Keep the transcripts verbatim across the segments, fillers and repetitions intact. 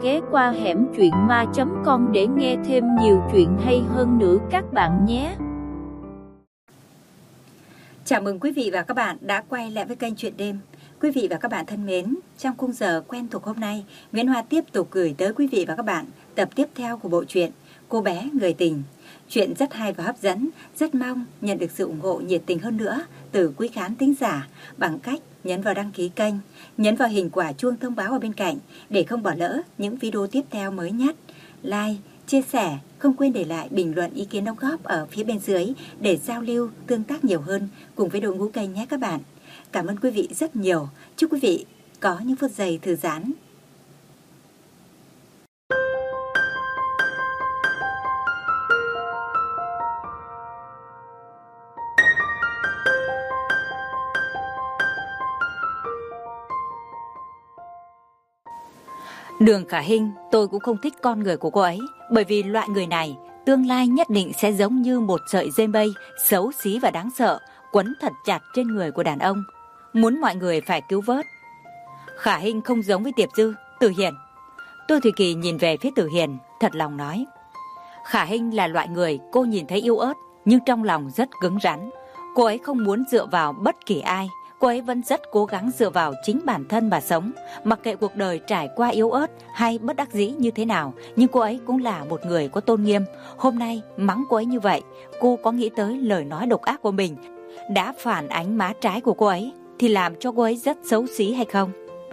ghé qua hẻm truyện ma chấm com để nghe thêm nhiều chuyện hay hơn nữa các bạn nhé. Chào mừng quý vị và các bạn đã quay lại với kênh Chuyện Đêm. Quý vị và các bạn thân mến, trong khung giờ quen thuộc hôm nay, Nguyễn Hoa tiếp tục gửi tới quý vị và các bạn tập tiếp theo của bộ truyện Cô bé người tình. Chuyện rất hay và hấp dẫn, rất mong nhận được sự ủng hộ nhiệt tình hơn nữa từ quý khán thính giả bằng cách nhấn vào đăng ký kênh, nhấn vào hình quả chuông thông báo ở bên cạnh để không bỏ lỡ những video tiếp theo mới nhất. Like, chia sẻ, không quên để lại bình luận ý kiến đóng góp ở phía bên dưới để giao lưu, tương tác nhiều hơn cùng với đội ngũ kênh nhé các bạn. Cảm ơn quý vị rất nhiều. Chúc quý vị có những phút giây thư giãn. Đường Khả Hinh, tôi cũng không thích con người của cô ấy, bởi vì loại người này tương lai nhất định sẽ giống như một sợi dây mây xấu xí và đáng sợ, quấn thật chặt trên người của đàn ông, muốn mọi người phải cứu vớt. Khả Hinh không giống với Tiệp Dư, Tử Hiền. Tô Thủy Kỳ nhìn về phía Tử Hiền, thật lòng nói. Khả Hinh là loại người cô nhìn thấy yếu ớt, nhưng trong lòng rất cứng rắn. Cô ấy không muốn dựa vào bất kỳ ai. Cô ấy vẫn rất cố gắng dựa vào chính bản thân mà sống. Mặc kệ cuộc đời trải qua yếu ớt hay bất đắc dĩ như thế nào, nhưng cô ấy cũng là một người có tôn nghiêm. Hôm nay mắng cô ấy như vậy, cô có nghĩ tới lời nói độc ác của mình đã phản ánh má trái của cô ấy thì làm cho cô ấy rất xấu xí hay không?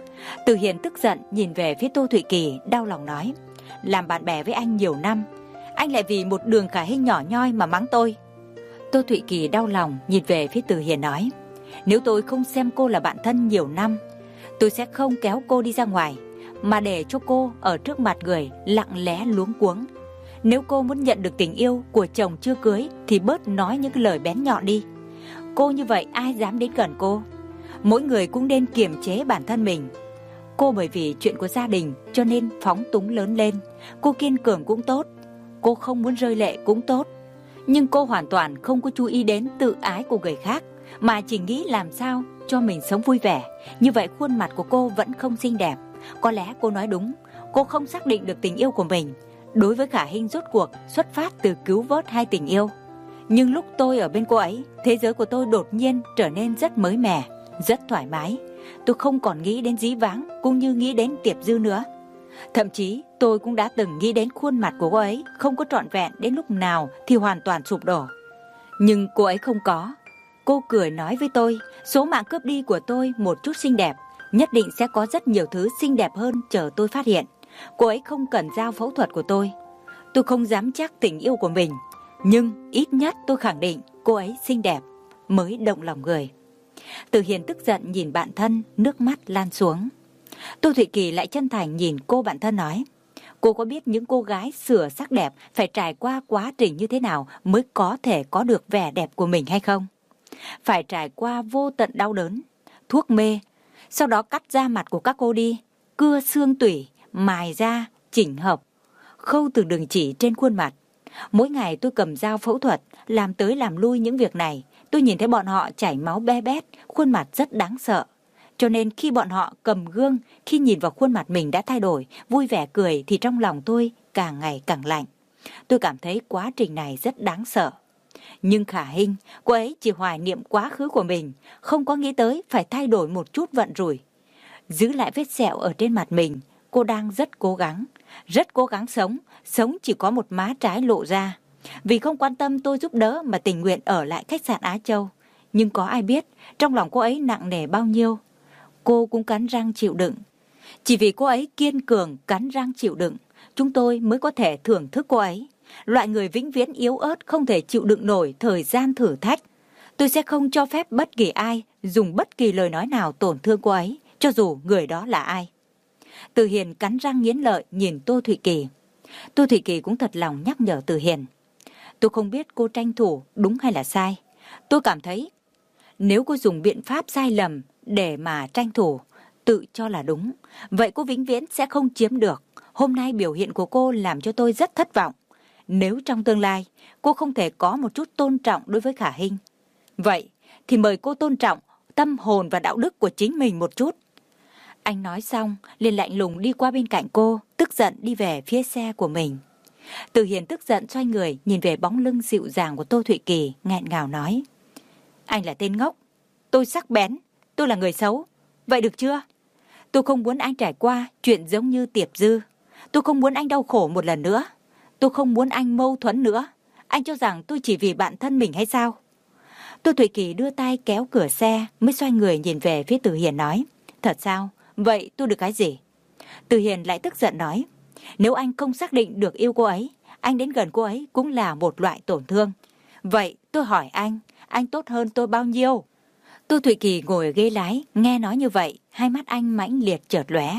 Từ Hiền tức giận nhìn về phía Tô Thụy Kỳ, đau lòng nói. Làm bạn bè với anh nhiều năm, anh lại vì một Đường Khả Hinh nhỏ nhoi mà mắng tôi. Tô Thụy Kỳ đau lòng nhìn về phía Từ Hiền nói. Nếu tôi không xem cô là bạn thân nhiều năm, tôi sẽ không kéo cô đi ra ngoài, mà để cho cô ở trước mặt người lặng lẽ luống cuống. Nếu cô muốn nhận được tình yêu của chồng chưa cưới thì bớt nói những lời bén nhọn đi. Cô như vậy ai dám đến gần cô? Mỗi người cũng nên kiềm chế bản thân mình. Cô bởi vì chuyện của gia đình cho nên phóng túng lớn lên. Cô kiên cường cũng tốt, cô không muốn rơi lệ cũng tốt, nhưng cô hoàn toàn không có chú ý đến tự ái của người khác, mà chỉ nghĩ làm sao cho mình sống vui vẻ. Như vậy khuôn mặt của cô vẫn không xinh đẹp. Có lẽ cô nói đúng, cô không xác định được tình yêu của mình. Đối với Khả Hinh rốt cuộc xuất phát từ cứu vớt hai tình yêu. Nhưng lúc tôi ở bên cô ấy, thế giới của tôi đột nhiên trở nên rất mới mẻ, rất thoải mái. Tôi không còn nghĩ đến Dí Vãng cũng như nghĩ đến Tiệp Dư nữa. Thậm chí tôi cũng đã từng nghĩ đến khuôn mặt của cô ấy không có trọn vẹn, đến lúc nào thì hoàn toàn sụp đổ. Nhưng cô ấy không có. Cô cười nói với tôi, số mạng cướp đi của tôi một chút xinh đẹp, nhất định sẽ có rất nhiều thứ xinh đẹp hơn chờ tôi phát hiện. Cô ấy không cần dao phẫu thuật của tôi. Tôi không dám chắc tình yêu của mình, nhưng ít nhất tôi khẳng định cô ấy xinh đẹp mới động lòng người. Từ Hiền tức giận nhìn bạn thân, nước mắt lan xuống. Tô Thụy Kỳ lại chân thành nhìn cô bạn thân nói. Cô có biết những cô gái sửa sắc đẹp phải trải qua quá trình như thế nào mới có thể có được vẻ đẹp của mình hay không? Phải trải qua vô tận đau đớn, thuốc mê, sau đó cắt da mặt của các cô đi, cưa xương tủy, mài da, chỉnh hợp, khâu từng đường chỉ trên khuôn mặt. Mỗi ngày tôi cầm dao phẫu thuật, làm tới làm lui những việc này. Tôi nhìn thấy bọn họ chảy máu be bét, khuôn mặt rất đáng sợ. Cho nên khi bọn họ cầm gương, khi nhìn vào khuôn mặt mình đã thay đổi, vui vẻ cười thì trong lòng tôi càng ngày càng lạnh. Tôi cảm thấy quá trình này rất đáng sợ. Nhưng Khả Hinh, cô ấy chỉ hoài niệm quá khứ của mình, không có nghĩ tới phải thay đổi một chút vận rủi. Giữ lại vết sẹo ở trên mặt mình, cô đang rất cố gắng, rất cố gắng sống, sống chỉ có một má trái lộ ra. Vì không quan tâm tôi giúp đỡ mà tình nguyện ở lại khách sạn Á Châu. Nhưng có ai biết trong lòng cô ấy nặng nề bao nhiêu. Cô cũng cắn răng chịu đựng. Chỉ vì cô ấy kiên cường cắn răng chịu đựng, chúng tôi mới có thể thưởng thức cô ấy. Loại người vĩnh viễn yếu ớt không thể chịu đựng nổi thời gian thử thách. Tôi sẽ không cho phép bất kỳ ai dùng bất kỳ lời nói nào tổn thương cô ấy, cho dù người đó là ai. Từ Hiền cắn răng nghiến lợi nhìn Tô Thụy Kỳ. Tô Thụy Kỳ cũng thật lòng nhắc nhở Từ Hiền. Tôi không biết cô tranh thủ đúng hay là sai. Tôi cảm thấy nếu cô dùng biện pháp sai lầm để mà tranh thủ, tự cho là đúng, vậy cô vĩnh viễn sẽ không chiếm được. Hôm nay biểu hiện của cô làm cho tôi rất thất vọng. Nếu trong tương lai cô không thể có một chút tôn trọng đối với Khả Hinh, vậy thì mời cô tôn trọng tâm hồn và đạo đức của chính mình một chút. Anh nói xong, liền lạnh lùng đi qua bên cạnh cô, tức giận đi về phía xe của mình. Từ Hiền tức giận xoay người, nhìn về bóng lưng dịu dàng của Tô Thụy Kỳ, nghẹn ngào nói. Anh là tên ngốc, tôi sắc bén, tôi là người xấu, vậy được chưa? Tôi không muốn anh trải qua chuyện giống như Tiệp Dư. Tôi không muốn anh đau khổ một lần nữa. Tôi không muốn anh mâu thuẫn nữa. Anh cho rằng tôi chỉ vì bản thân mình hay sao? Tô Thụy Kỳ đưa tay kéo cửa xe, mới xoay người nhìn về phía Từ Hiền nói. Thật sao? Vậy tôi được cái gì? Từ Hiền lại tức giận nói. Nếu anh không xác định được yêu cô ấy, anh đến gần cô ấy cũng là một loại tổn thương. Vậy tôi hỏi anh, anh tốt hơn tôi bao nhiêu? Tô Thụy Kỳ ngồi ở ghế lái, nghe nói như vậy, hai mắt anh mãnh liệt chợt lóe.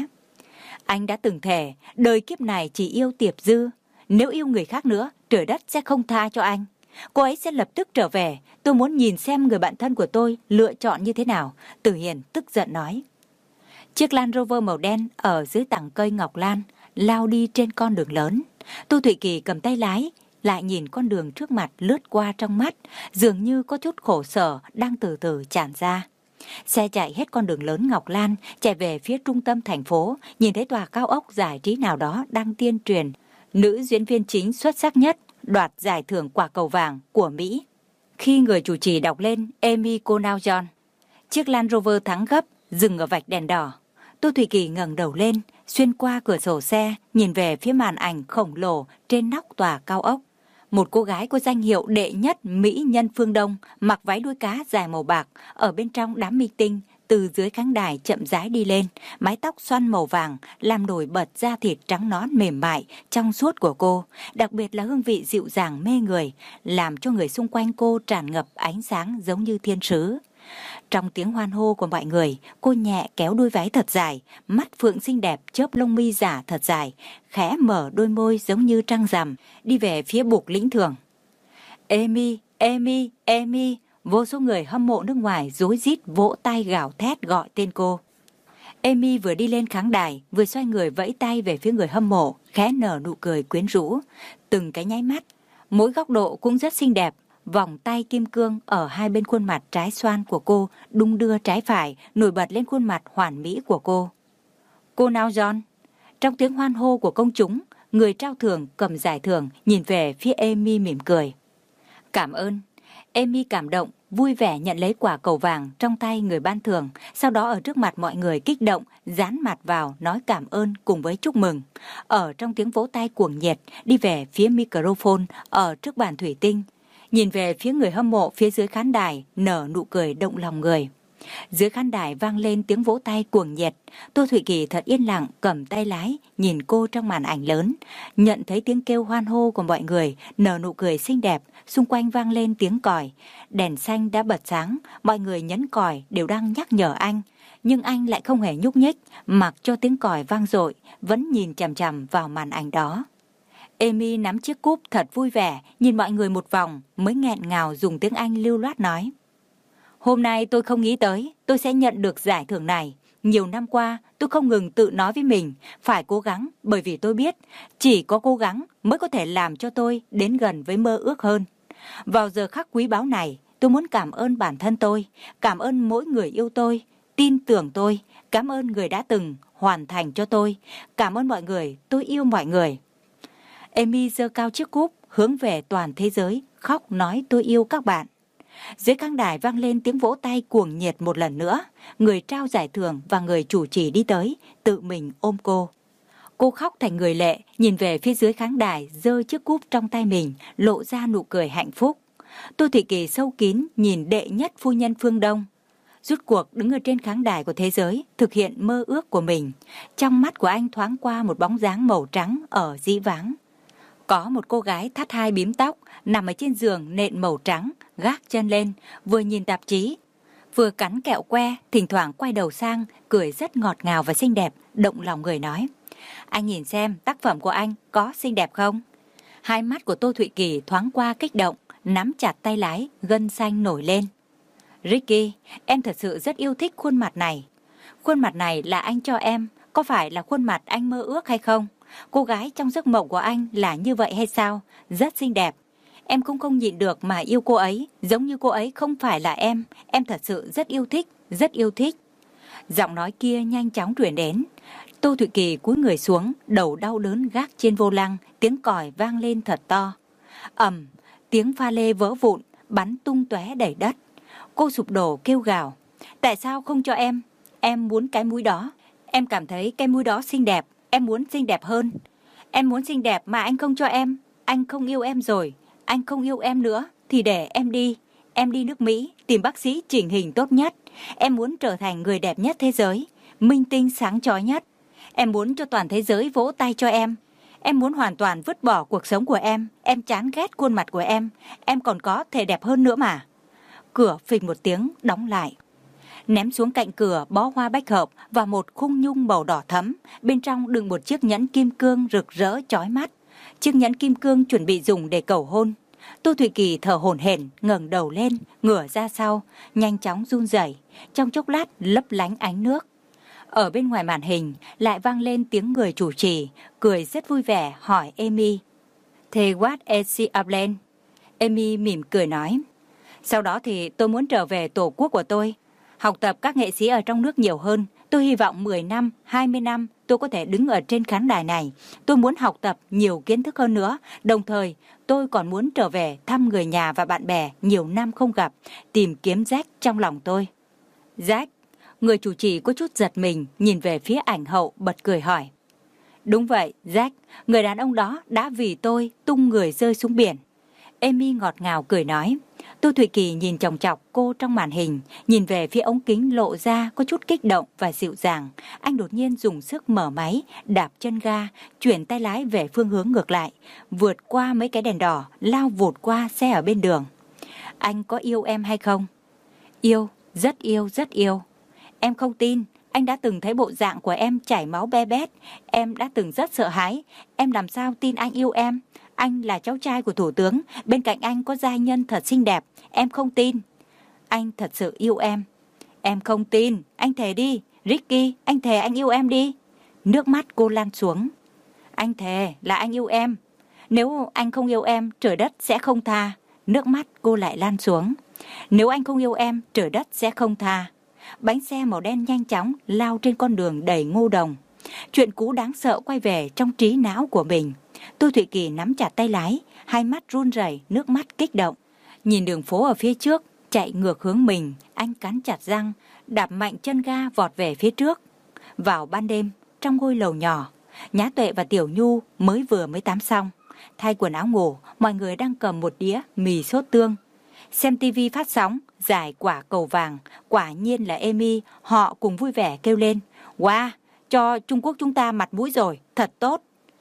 Anh đã từng thề, đời kiếp này chỉ yêu Tiệp Dư. Nếu yêu người khác nữa, trời đất sẽ không tha cho anh. Cô ấy sẽ lập tức trở về. Tôi muốn nhìn xem người bạn thân của tôi lựa chọn như thế nào. Từ Hiền tức giận nói. Chiếc Land Rover màu đen ở dưới tảng cây ngọc lan lao đi trên con đường lớn. Tô Thụy Kỳ cầm tay lái, lại nhìn con đường trước mặt lướt qua trong mắt, dường như có chút khổ sở đang từ từ tràn ra. Xe chạy hết con đường lớn Ngọc Lan, chạy về phía trung tâm thành phố, nhìn thấy tòa cao ốc giải trí nào đó đang tuyên truyền nữ diễn viên chính xuất sắc nhất đoạt giải thưởng quả cầu vàng của Mỹ. Khi người chủ trì đọc lên Amy Conal John, chiếc Land Rover thắng gấp, dừng ở vạch đèn đỏ. Tô Thụy Kỳ ngẩng đầu lên, xuyên qua cửa sổ xe, nhìn về phía màn ảnh khổng lồ trên nóc tòa cao ốc. Một cô gái có danh hiệu đệ nhất mỹ nhân phương Đông, mặc váy đuôi cá dài màu bạc, ở bên trong đám minh tinh, từ dưới khán đài chậm rãi đi lên, mái tóc xoăn màu vàng làm nổi bật da thịt trắng nõn mềm mại trong suốt của cô, đặc biệt là hương vị dịu dàng mê người, làm cho người xung quanh cô tràn ngập ánh sáng giống như thiên sứ. Trong tiếng hoan hô của mọi người, cô nhẹ kéo đuôi váy thật dài, mắt phượng xinh đẹp chớp lông mi giả thật dài, khẽ mở đôi môi giống như trăng rằm, đi về phía bục lĩnh thưởng. Amy, Amy, Amy, vô số người hâm mộ nước ngoài rối rít vỗ tay gào thét gọi tên cô. Amy vừa đi lên khán đài, vừa xoay người vẫy tay về phía người hâm mộ, khẽ nở nụ cười quyến rũ. Từng cái nháy mắt, mỗi góc độ cũng rất xinh đẹp. Vòng tay kim cương ở hai bên khuôn mặt trái xoan của cô đung đưa trái phải, nổi bật lên khuôn mặt hoàn mỹ của cô. Cô nào John? Trong tiếng hoan hô của công chúng, người trao thưởng cầm giải thưởng nhìn về phía Amy mỉm cười. Cảm ơn. Amy cảm động, vui vẻ nhận lấy quả cầu vàng trong tay người ban thưởng, sau đó ở trước mặt mọi người kích động, dán mặt vào nói cảm ơn cùng với chúc mừng. Ở trong tiếng vỗ tay cuồng nhiệt, đi về phía microphone ở trước bàn thủy tinh, nhìn về phía người hâm mộ phía dưới khán đài, nở nụ cười động lòng người. Dưới khán đài vang lên tiếng vỗ tay cuồng nhiệt. Tô Thụy Kỳ thật yên lặng cầm tay lái, nhìn cô trong màn ảnh lớn, nhận thấy tiếng kêu hoan hô của mọi người, nở nụ cười xinh đẹp. Xung quanh vang lên tiếng còi, đèn xanh đã bật sáng, mọi người nhấn còi đều đang nhắc nhở anh, nhưng anh lại không hề nhúc nhích, mặc cho tiếng còi vang dội, vẫn nhìn chằm chằm vào màn ảnh đó. Amy nắm chiếc cúp thật vui vẻ, nhìn mọi người một vòng, mới nghẹn ngào dùng tiếng Anh lưu loát nói. Hôm nay tôi không nghĩ tới, tôi sẽ nhận được giải thưởng này. Nhiều năm qua, tôi không ngừng tự nói với mình, phải cố gắng, bởi vì tôi biết, chỉ có cố gắng mới có thể làm cho tôi đến gần với mơ ước hơn. Vào giờ khắc quý báu này, tôi muốn cảm ơn bản thân tôi, cảm ơn mỗi người yêu tôi, tin tưởng tôi, cảm ơn người đã từng hoàn thành cho tôi, cảm ơn mọi người, tôi yêu mọi người. Amy giơ cao chiếc cúp, hướng về toàn thế giới, khóc nói tôi yêu các bạn. Dưới khán đài vang lên tiếng vỗ tay cuồng nhiệt một lần nữa, người trao giải thưởng và người chủ trì đi tới, tự mình ôm cô. Cô khóc thành người lệ, nhìn về phía dưới khán đài, giơ chiếc cúp trong tay mình, lộ ra nụ cười hạnh phúc. Tô Thụy Kỳ sâu kín nhìn đệ nhất phu nhân phương Đông, rút cuộc đứng ở trên khán đài của thế giới, thực hiện mơ ước của mình. Trong mắt của anh thoáng qua một bóng dáng màu trắng ở dĩ vãng. Có một cô gái thắt hai bím tóc, nằm ở trên giường nệm màu trắng, gác chân lên, vừa nhìn tạp chí, vừa cắn kẹo que, thỉnh thoảng quay đầu sang, cười rất ngọt ngào và xinh đẹp, động lòng người nói. Anh nhìn xem tác phẩm của anh có xinh đẹp không? Hai mắt của Tô Thụy Kỳ thoáng qua kích động, nắm chặt tay lái, gân xanh nổi lên. Ricky, em thật sự rất yêu thích khuôn mặt này. Khuôn mặt này là anh cho em, có phải là khuôn mặt anh mơ ước hay không? Cô gái trong giấc mộng của anh là như vậy hay sao? Rất xinh đẹp. Em cũng không nhịn được mà yêu cô ấy, giống như cô ấy không phải là em. Em thật sự rất yêu thích, rất yêu thích. Giọng nói kia nhanh chóng truyền đến. Tô Thụy Kỳ cúi người xuống, đầu đau đớn gác trên vô lăng, tiếng còi vang lên thật to. Ầm, tiếng pha lê vỡ vụn, bắn tung tóe đầy đất. Cô sụp đổ kêu gào. Tại sao không cho em? Em muốn cái mũi đó. Em cảm thấy cái mũi đó xinh đẹp. Em muốn xinh đẹp hơn. Em muốn xinh đẹp mà anh không cho em. Anh không yêu em rồi. Anh không yêu em nữa. Thì để em đi. Em đi nước Mỹ tìm bác sĩ chỉnh hình tốt nhất. Em muốn trở thành người đẹp nhất thế giới, minh tinh sáng chói nhất. Em muốn cho toàn thế giới vỗ tay cho em. Em muốn hoàn toàn vứt bỏ cuộc sống của em. Em chán ghét khuôn mặt của em. Em còn có thể đẹp hơn nữa mà. Cửa phịch một tiếng đóng lại. Ném xuống cạnh cửa bó hoa bách hợp và một khung nhung màu đỏ thẫm. Bên trong đựng một chiếc nhẫn kim cương rực rỡ chói mắt. Chiếc nhẫn kim cương chuẩn bị dùng để cầu hôn. Tô Thụy Kỳ thở hổn hển, ngẩng đầu lên, ngửa ra sau, nhanh chóng run rẩy, trong chốc lát lấp lánh ánh nước. Ở bên ngoài màn hình lại vang lên tiếng người chủ trì, cười rất vui vẻ hỏi Amy. Thế what is she plan? Amy mỉm cười nói. Sau đó thì tôi muốn trở về tổ quốc của tôi, học tập các nghệ sĩ ở trong nước nhiều hơn. Tôi hy vọng mười năm, hai mươi năm tôi có thể đứng ở trên khán đài này. Tôi muốn học tập nhiều kiến thức hơn nữa. Đồng thời, tôi còn muốn trở về thăm người nhà và bạn bè nhiều năm không gặp, tìm kiếm Jack trong lòng tôi. Jack, người chủ trì có chút giật mình, nhìn về phía ảnh hậu bật cười hỏi. Đúng vậy, Jack, người đàn ông đó đã vì tôi tung người rơi xuống biển. Amy ngọt ngào cười nói. Tô Thụy Kỳ nhìn chòng chọc cô trong màn hình, nhìn về phía ống kính lộ ra có chút kích động và dịu dàng. Anh đột nhiên dùng sức mở máy, đạp chân ga, chuyển tay lái về phương hướng ngược lại, vượt qua mấy cái đèn đỏ, lao vụt qua xe ở bên đường. Anh có yêu em hay không? Yêu, rất yêu, rất yêu. Em không tin, anh đã từng thấy bộ dạng của em chảy máu be bét. Em đã từng rất sợ hãi. Em làm sao tin anh yêu em? Anh là cháu trai của thủ tướng, bên cạnh anh có giai nhân thật xinh đẹp. Em không tin. Anh thật sự yêu em. Em không tin, anh thề đi. Ricky, anh thề anh yêu em đi. Nước mắt cô lan xuống. Anh thề là anh yêu em. Nếu anh không yêu em, trời đất sẽ không tha. Nước mắt cô lại lan xuống. Nếu anh không yêu em, trời đất sẽ không tha. Bánh xe màu đen nhanh chóng lao trên con đường đầy ngô đồng. Chuyện cũ đáng sợ quay về trong trí não của mình. Tô Thụy Kỳ nắm chặt tay lái, hai mắt run rẩy, nước mắt kích động. Nhìn đường phố ở phía trước, chạy ngược hướng mình, anh cắn chặt răng, đạp mạnh chân ga vọt về phía trước. Vào ban đêm, trong ngôi lầu nhỏ, Nhã Tuệ và Tiểu Nhu mới vừa mới tắm xong. Thay quần áo ngủ, mọi người đang cầm một đĩa mì sốt tương. Xem tivi phát sóng, giải quả cầu vàng, quả nhiên là Amy, họ cùng vui vẻ kêu lên. Wow, cho Trung Quốc chúng ta mặt mũi rồi, thật tốt.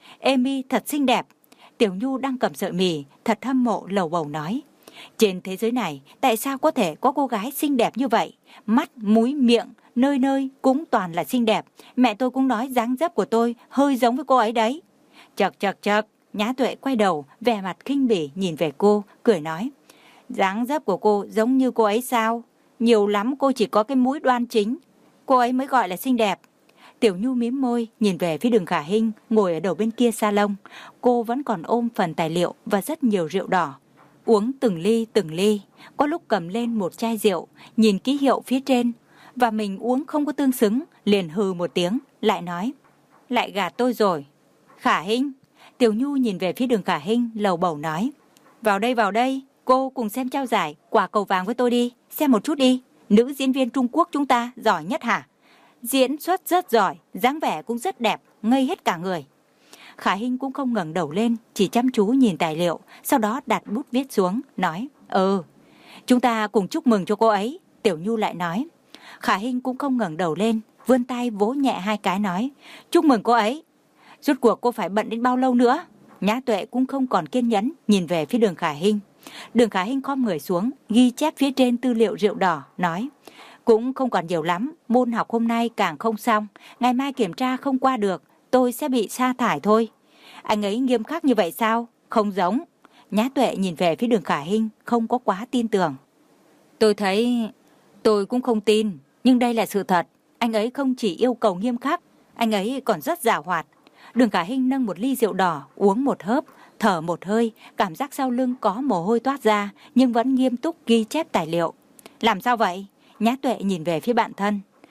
Amy thật xinh đẹp. Tiểu Nhu đang cầm sợi mì, thật hâm mộ lầu bầu nói. Trên thế giới này, tại sao có thể có cô gái xinh đẹp như vậy? Mắt, mũi, miệng, nơi nơi cũng toàn là xinh đẹp. Mẹ tôi cũng nói dáng dấp của tôi hơi giống với cô ấy đấy. Chật chật chật, Nhã Tuệ quay đầu, vẻ mặt khinh bỉ nhìn về cô, cười nói. Dáng dấp của cô giống như cô ấy sao? Nhiều lắm cô chỉ có cái mũi đoan chính. Cô ấy mới gọi là xinh đẹp. Tiểu Nhu mím môi, nhìn về phía Đường Khả Hinh, ngồi ở đầu bên kia salon. Cô vẫn còn ôm phần tài liệu và rất nhiều rượu đỏ. Uống từng ly từng ly, có lúc cầm lên một chai rượu, nhìn ký hiệu phía trên. Và mình uống không có tương xứng, liền hừ một tiếng, lại nói. Lại gạt tôi rồi. Khả Hinh. Tiểu Nhu nhìn về phía Đường Khả Hinh, lầu bầu nói. Vào đây vào đây, cô cùng xem trao giải quả cầu vàng với tôi đi, xem một chút đi. Nữ diễn viên Trung Quốc chúng ta giỏi nhất hả? Diễn xuất rất giỏi, dáng vẻ cũng rất đẹp, ngây hết cả người. Khả Hinh cũng không ngẩng đầu lên, chỉ chăm chú nhìn tài liệu, sau đó đặt bút viết xuống, nói, ừ, chúng ta cùng chúc mừng cho cô ấy. Tiểu Nhu lại nói. Khả Hinh cũng không ngẩng đầu lên, vươn tay vỗ nhẹ hai cái nói, chúc mừng cô ấy. Rốt cuộc cô phải bận đến bao lâu nữa? Nhã Tuệ cũng không còn kiên nhẫn, nhìn về phía Đường Khả Hinh. Đường Khả Hinh khom người xuống, ghi chép phía trên tư liệu rượu đỏ, nói, cũng không còn nhiều lắm, môn học hôm nay càng không xong, ngày mai kiểm tra không qua được, tôi sẽ bị sa thải thôi. Anh ấy nghiêm khắc như vậy sao? Không giống. Nhã Tuệ nhìn về phía Đường Khả Hinh, không có quá tin tưởng. Tôi thấy... Tôi cũng không tin, nhưng đây là sự thật. Anh ấy không chỉ yêu cầu nghiêm khắc, anh ấy còn rất giàu hoạt. Đường Khả Hinh nâng một ly rượu đỏ, uống một hớp, thở một hơi, cảm giác sau lưng có mồ hôi toát ra, nhưng vẫn nghiêm túc ghi chép tài liệu. Làm sao vậy? Nhã Tuệ nhìn về phía bạn thân.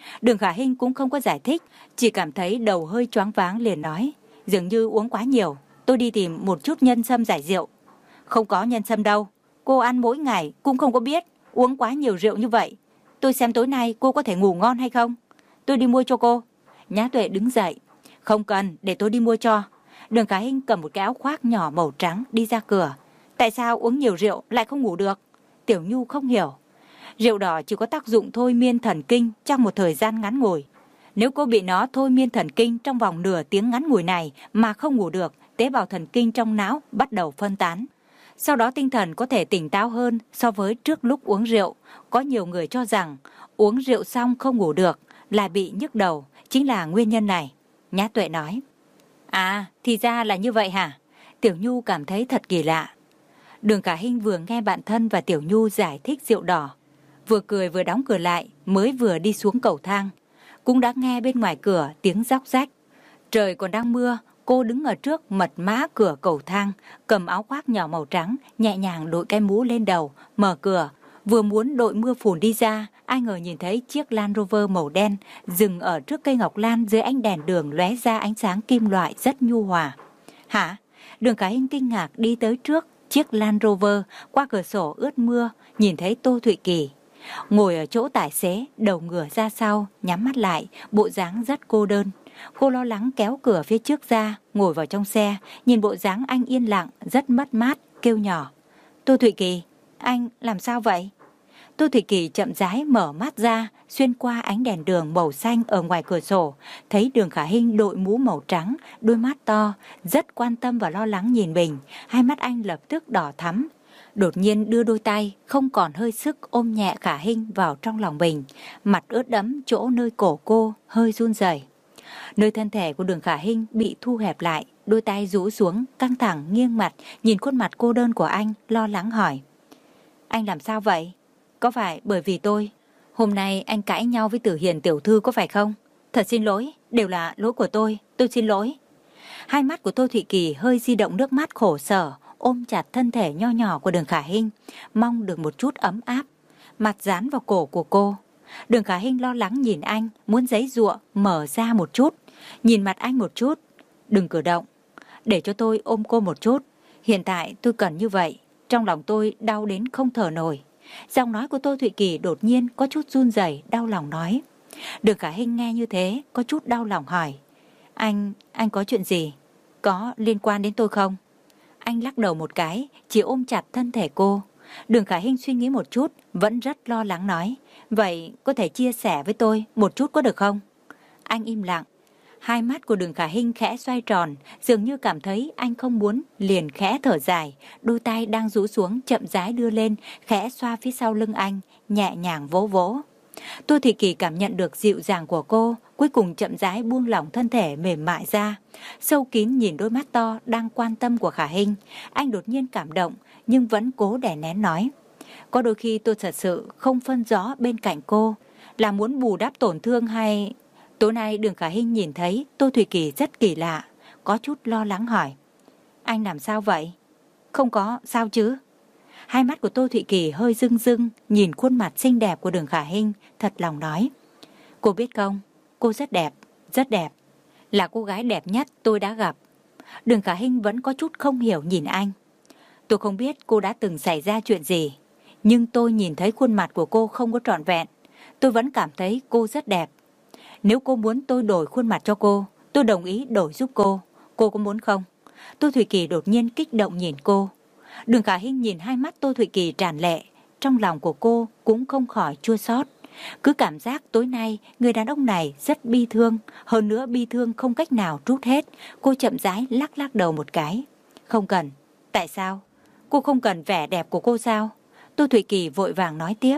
Đường Khả Hinh cũng không có giải thích, chỉ cảm thấy đầu hơi choáng váng liền nói, dường như uống quá nhiều, tôi đi tìm một chút nhân sâm giải rượu. Không có nhân sâm đâu, cô ăn mỗi ngày cũng không có biết uống quá nhiều rượu như vậy. Tôi xem tối nay cô có thể ngủ ngon hay không. Tôi đi mua cho cô. Nhã Tuệ đứng dậy. Không cần, để tôi đi mua cho. Đường Khả Hinh cầm một cái áo khoác nhỏ màu trắng đi ra cửa. Tại sao uống nhiều rượu lại không ngủ được? Tiểu Nhu không hiểu. Rượu đỏ chỉ có tác dụng thôi miên thần kinh trong một thời gian ngắn ngủi. Nếu cô bị nó thôi miên thần kinh trong vòng nửa tiếng ngắn ngủi này mà không ngủ được, tế bào thần kinh trong não bắt đầu phân tán. Sau đó tinh thần có thể tỉnh táo hơn so với trước lúc uống rượu. Có nhiều người cho rằng uống rượu xong không ngủ được, lại bị nhức đầu, chính là nguyên nhân này. Nhã Tuệ nói. À, thì ra là như vậy hả? Tiểu Nhu cảm thấy thật kỳ lạ. Đường Khả Hinh vừa nghe bạn thân và Tiểu Nhu giải thích rượu đỏ, vừa cười vừa đóng cửa lại, mới vừa đi xuống cầu thang. Cũng đã nghe bên ngoài cửa tiếng róc rách. Trời còn đang mưa, cô đứng ở trước mật mã cửa cầu thang, cầm áo khoác nhỏ màu trắng, nhẹ nhàng đội cái mũ lên đầu, mở cửa. Vừa muốn đội mưa phùn đi ra, ai ngờ nhìn thấy chiếc Land Rover màu đen dừng ở trước cây ngọc lan dưới ánh đèn đường lóe ra ánh sáng kim loại rất nhu hòa. Hả? Đường Khả Hinh kinh ngạc đi tới trước chiếc Land Rover, qua cửa sổ ướt mưa, nhìn thấy Tô Thụy Kỳ. Ngồi ở chỗ tài xế, đầu ngửa ra sau, nhắm mắt lại, bộ dáng rất cô đơn. Cô lo lắng kéo cửa phía trước ra, ngồi vào trong xe, nhìn bộ dáng anh yên lặng, rất mất mát, kêu nhỏ. Tô Thụy Kỳ, anh làm sao vậy? Tô Thụy Kỳ chậm rãi mở mắt ra, xuyên qua ánh đèn đường màu xanh ở ngoài cửa sổ, thấy Đường Khả Hinh đội mũ màu trắng, đôi mắt to, rất quan tâm và lo lắng nhìn mình, hai mắt anh lập tức đỏ thắm. Đột nhiên đưa đôi tay, không còn hơi sức ôm nhẹ Khả Hinh vào trong lòng mình, mặt ướt đẫm chỗ nơi cổ cô, hơi run rẩy. Nơi thân thể của Đường Khả Hinh bị thu hẹp lại, đôi tay rũ xuống, căng thẳng nghiêng mặt, nhìn khuôn mặt cô đơn của anh, lo lắng hỏi. Anh làm sao vậy? Có phải bởi vì tôi? Hôm nay anh cãi nhau với Tử Hiền tiểu thư có phải không? Thật xin lỗi, đều là lỗi của tôi, tôi xin lỗi. Hai mắt của Tô Thụy Kỳ hơi di động nước mắt khổ sở, ôm chặt thân thể nho nhỏ của Đường Khả Hinh, mong được một chút ấm áp. Mặt dán vào cổ của cô. Đường Khả Hinh lo lắng nhìn anh, muốn giãy giụa, mở ra một chút, nhìn mặt anh một chút. Đừng cử động, để cho tôi ôm cô một chút. Hiện tại tôi cần như vậy, trong lòng tôi đau đến không thở nổi. Giọng nói của Tô Thụy Kỳ đột nhiên có chút run rẩy, đau lòng nói. Đường Khả Hinh nghe như thế, có chút đau lòng hỏi. Anh, anh có chuyện gì? Có liên quan đến tôi không? Anh lắc đầu một cái, chỉ ôm chặt thân thể cô. Đường Khả Hinh suy nghĩ một chút, vẫn rất lo lắng nói. Vậy có thể chia sẻ với tôi một chút có được không? Anh im lặng. Hai mắt của Đường Khả Hinh khẽ xoay tròn, dường như cảm thấy anh không muốn, liền khẽ thở dài. Đôi tay đang rũ xuống chậm rãi đưa lên, khẽ xoa phía sau lưng anh, nhẹ nhàng vỗ vỗ. Tô Thị Kỳ cảm nhận được dịu dàng của cô, cuối cùng chậm rãi buông lỏng thân thể mềm mại ra. Sâu kín nhìn đôi mắt to đang quan tâm của Khả Hinh, anh đột nhiên cảm động, nhưng vẫn cố đè nén nói. Có đôi khi tôi thật sự không phân rõ bên cạnh cô, là muốn bù đắp tổn thương hay... Tối nay Đường Khả Hinh nhìn thấy Tô Thủy Kỳ rất kỳ lạ, có chút lo lắng hỏi. Anh làm sao vậy? Không có, sao chứ? Hai mắt của Tô Thụy Kỳ hơi rưng rưng, nhìn khuôn mặt xinh đẹp của Đường Khả Hinh, thật lòng nói. Cô biết không, cô rất đẹp, rất đẹp. Là cô gái đẹp nhất tôi đã gặp. Đường Khả Hinh vẫn có chút không hiểu nhìn anh. Tôi không biết cô đã từng xảy ra chuyện gì, nhưng tôi nhìn thấy khuôn mặt của cô không có trọn vẹn. Tôi vẫn cảm thấy cô rất đẹp. Nếu cô muốn tôi đổi khuôn mặt cho cô, tôi đồng ý đổi giúp cô. Cô có muốn không? Tô Thủy Kỳ đột nhiên kích động nhìn cô. Đường Khả Hinh nhìn hai mắt Tô Thủy Kỳ tràn lệ, trong lòng của cô cũng không khỏi chua xót. Cứ cảm giác tối nay người đàn ông này rất bi thương, hơn nữa bi thương không cách nào trút hết. Cô chậm rãi lắc lắc đầu một cái. Không cần. Tại sao? Cô không cần vẻ đẹp của cô sao? Tô Thủy Kỳ vội vàng nói tiếp.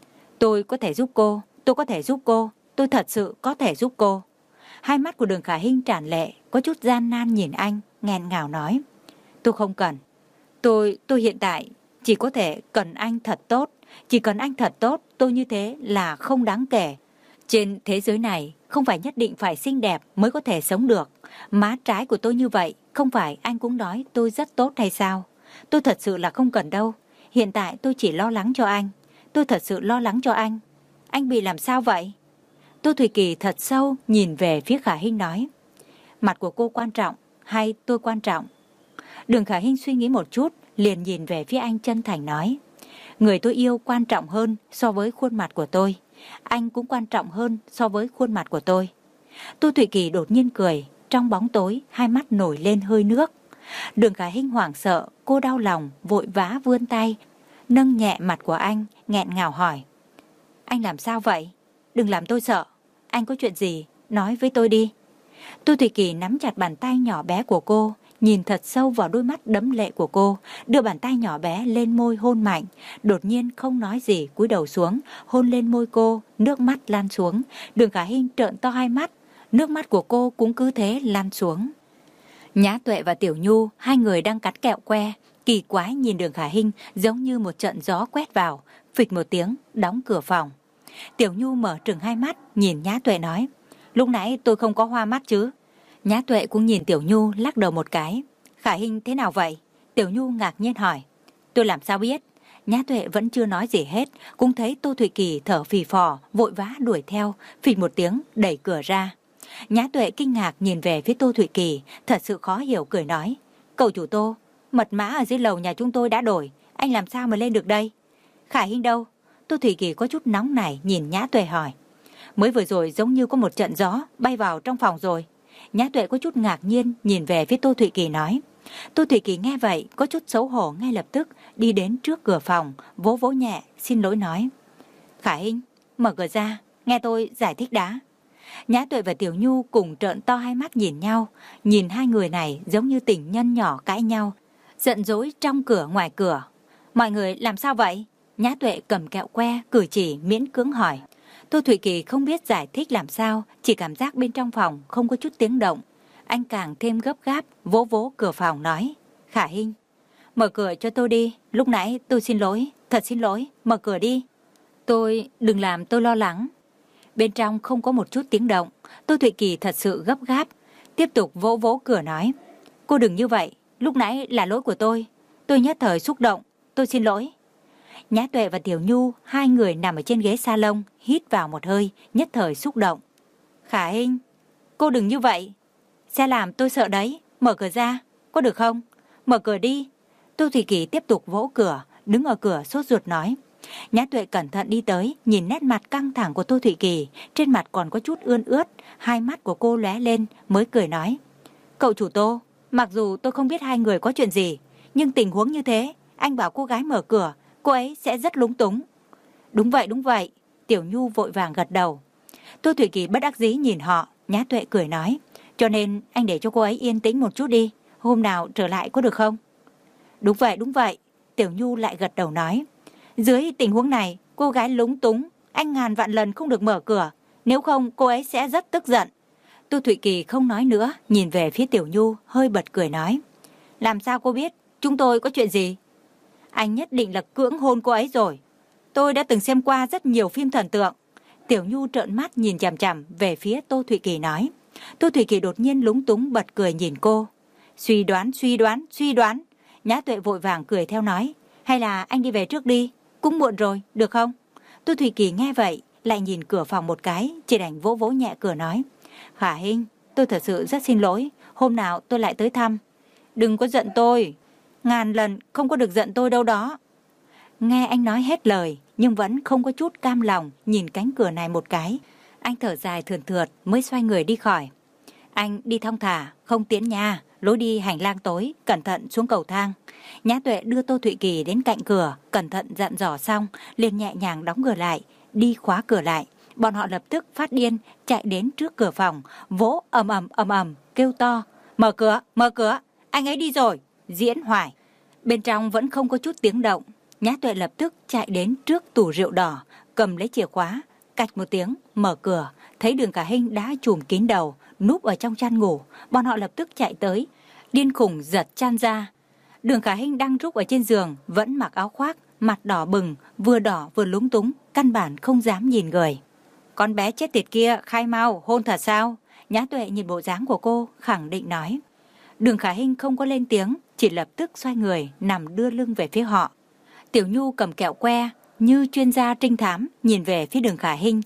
Tôi có thể giúp cô, tôi có thể giúp cô, tôi thật sự có thể giúp cô. Hai mắt của Đường Khả Hinh tràn lệ, có chút gian nan nhìn anh, nghẹn ngào nói. Tôi không cần. Tôi, tôi hiện tại chỉ có thể cần anh thật tốt. Chỉ cần anh thật tốt, tôi như thế là không đáng kể. Trên thế giới này, không phải nhất định phải xinh đẹp mới có thể sống được. Má trái của tôi như vậy, không phải anh cũng nói tôi rất tốt hay sao? Tôi thật sự là không cần đâu. Hiện tại tôi chỉ lo lắng cho anh. Tôi thật sự lo lắng cho anh. Anh bị làm sao vậy? Tô Tô Thủy Kỳ thật sâu nhìn về phía Khả Hinh nói, mặt của cô quan trọng hay tôi quan trọng? Đường Khả Hinh suy nghĩ một chút, liền nhìn về phía anh chân thành nói, người tôi yêu quan trọng hơn so với khuôn mặt của tôi. Anh cũng quan trọng hơn so với khuôn mặt của tôi. Tô Thủy Kỳ đột nhiên cười, trong bóng tối hai mắt nổi lên hơi nước. Đường Khả Hinh hoảng sợ, cô đau lòng, vội vã vươn tay, nâng nhẹ mặt của anh, nghẹn ngào hỏi, anh làm sao vậy? Đừng làm tôi sợ. Anh có chuyện gì? Nói với tôi đi. Tô Thủy Kỳ nắm chặt bàn tay nhỏ bé của cô, nhìn thật sâu vào đôi mắt đẫm lệ của cô, đưa bàn tay nhỏ bé lên môi hôn mạnh. Đột nhiên không nói gì, cúi đầu xuống, hôn lên môi cô, nước mắt lan xuống. Đường Khả Hinh trợn to hai mắt, nước mắt của cô cũng cứ thế lan xuống. Nhã Tuệ và Tiểu Nhu, hai người đang cắt kẹo que, kỳ quái nhìn Đường Khả Hinh giống như một trận gió quét vào, phịch một tiếng, đóng cửa phòng. Tiểu Nhu mở trừng hai mắt, nhìn Nhã Tuệ nói, lúc nãy tôi không có hoa mắt chứ? Nhã Tuệ cũng nhìn Tiểu Nhu lắc đầu một cái. Khả Hinh thế nào vậy? Tiểu Nhu ngạc nhiên hỏi. Tôi làm sao biết? Nhã Tuệ vẫn chưa nói gì hết, cũng thấy Tô Thủy Kỳ thở phì phò, vội vã đuổi theo, phịch một tiếng đẩy cửa ra. Nhã Tuệ kinh ngạc nhìn về phía Tô Thủy Kỳ, thật sự khó hiểu, cười nói, cậu chủ Tô, mật mã ở dưới lầu nhà chúng tôi đã đổi, anh làm sao mà lên được đây? Khả Hinh đâu? Tô Thủy Kỳ có chút nóng nảy nhìn Nhã Tuệ hỏi. Mới vừa rồi giống như có một trận gió bay vào trong phòng rồi. Nhã Tuệ có chút ngạc nhiên nhìn về phía Tô Thủy Kỳ nói. Tô Thủy Kỳ nghe vậy có chút xấu hổ, ngay lập tức đi đến trước cửa phòng, vỗ vỗ nhẹ, xin lỗi nói, Khả Hinh, mở cửa ra, nghe tôi giải thích đã. Nhã Tuệ và Tiểu Nhu cùng trợn to hai mắt nhìn nhau, nhìn hai người này giống như tình nhân nhỏ cãi nhau, giận dỗi trong cửa ngoài cửa. Mọi người làm sao vậy? Nhã Tuệ cầm kẹo que, cử chỉ miễn cưỡng hỏi. Tô Thủy Kỳ không biết giải thích làm sao, chỉ cảm giác bên trong phòng không có chút tiếng động. Anh càng thêm gấp gáp, vỗ vỗ cửa phòng nói, Khả Hinh, mở cửa cho tôi đi, lúc nãy tôi xin lỗi, thật xin lỗi, mở cửa đi. Tôi, đừng làm tôi lo lắng. Bên trong không có một chút tiếng động, Tô Thủy Kỳ thật sự gấp gáp, tiếp tục vỗ vỗ cửa nói, cô đừng như vậy, lúc nãy là lỗi của tôi, tôi nhất thời xúc động, tôi xin lỗi. Nhã Tuệ và Tiểu Nhu, hai người nằm ở trên ghế salon, hít vào một hơi, nhất thời xúc động. Khả Hinh, cô đừng như vậy, sẽ làm tôi sợ đấy, mở cửa ra, có được không? Mở cửa đi. Tô Thủy Kỳ tiếp tục vỗ cửa, đứng ở cửa sốt ruột nói. Nhã Tuệ cẩn thận đi tới, nhìn nét mặt căng thẳng của Tô Thủy Kỳ, trên mặt còn có chút ươn ướt, hai mắt của cô lóe lên, mới cười nói. Cậu chủ Tô, mặc dù tôi không biết hai người có chuyện gì, nhưng tình huống như thế, anh bảo cô gái mở cửa, cô ấy sẽ rất lúng túng. Đúng vậy, đúng vậy. Tiểu Nhu vội vàng gật đầu. Tô Thủy Kỳ bất đắc dĩ nhìn họ, Nhã Tuệ cười nói. Cho nên anh để cho cô ấy yên tĩnh một chút đi, hôm nào trở lại có được không? Đúng vậy, đúng vậy. Tiểu Nhu lại gật đầu nói. Dưới tình huống này, cô gái lúng túng, anh ngàn vạn lần không được mở cửa, nếu không cô ấy sẽ rất tức giận. Tô Thủy Kỳ không nói nữa, nhìn về phía Tiểu Nhu, hơi bật cười nói. Làm sao cô biết chúng tôi có chuyện gì? Anh nhất định là cưỡng hôn cô ấy rồi. Tôi đã từng xem qua rất nhiều phim thần tượng. Tiểu Nhu trợn mắt nhìn chằm chằm về phía Tô Thủy Kỳ nói. Tô Thủy Kỳ đột nhiên lúng túng bật cười nhìn cô. Suy đoán, suy đoán, suy đoán. Nhã Tuệ vội vàng cười theo nói. Hay là anh đi về trước đi, cũng muộn rồi, được không? Tô Thủy Kỳ nghe vậy, lại nhìn cửa phòng một cái, chỉ đành vỗ vỗ nhẹ cửa nói. Khả Hinh, tôi thật sự rất xin lỗi, hôm nào tôi lại tới thăm. Đừng có giận tôi, ngàn lần không có được giận tôi đâu đó. Nghe anh nói hết lời, nhưng vẫn không có chút cam lòng nhìn cánh cửa này một cái. Anh thở dài thườn thượt mới xoay người đi khỏi. Anh đi thong thả, không tiến nha, lối đi hành lang tối, cẩn thận xuống cầu thang. Nhã Tuệ đưa Tô Thủy Kỳ đến cạnh cửa, cẩn thận dặn dò xong, liền nhẹ nhàng đóng cửa lại, đi khóa cửa lại. Bọn họ lập tức phát điên, chạy đến trước cửa phòng, vỗ ầm ầm ầm ầm, kêu to. Mở cửa, mở cửa, anh ấy đi rồi, diễn hoài. Bên trong vẫn không có chút tiếng động. Nhã Tuệ lập tức chạy đến trước tủ rượu đỏ, cầm lấy chìa khóa, cạch một tiếng, mở cửa, thấy Đường Khả Hinh đã trùm kín đầu, núp ở trong chăn ngủ. Bọn họ lập tức chạy tới, điên khùng giật chăn ra. Đường Khả Hinh đang rúc ở trên giường, vẫn mặc áo khoác, mặt đỏ bừng, vừa đỏ vừa lúng túng, căn bản không dám nhìn người. Con bé chết tiệt kia, khai mau, hôn thật sao? Nhã Tuệ nhìn bộ dáng của cô, khẳng định nói. Đường Khả Hinh không có lên tiếng, chỉ lập tức xoay người, nằm đưa lưng về phía họ. Tiểu Nhu cầm kẹo que, như chuyên gia trinh thám, nhìn về phía Đường Khả Hinh.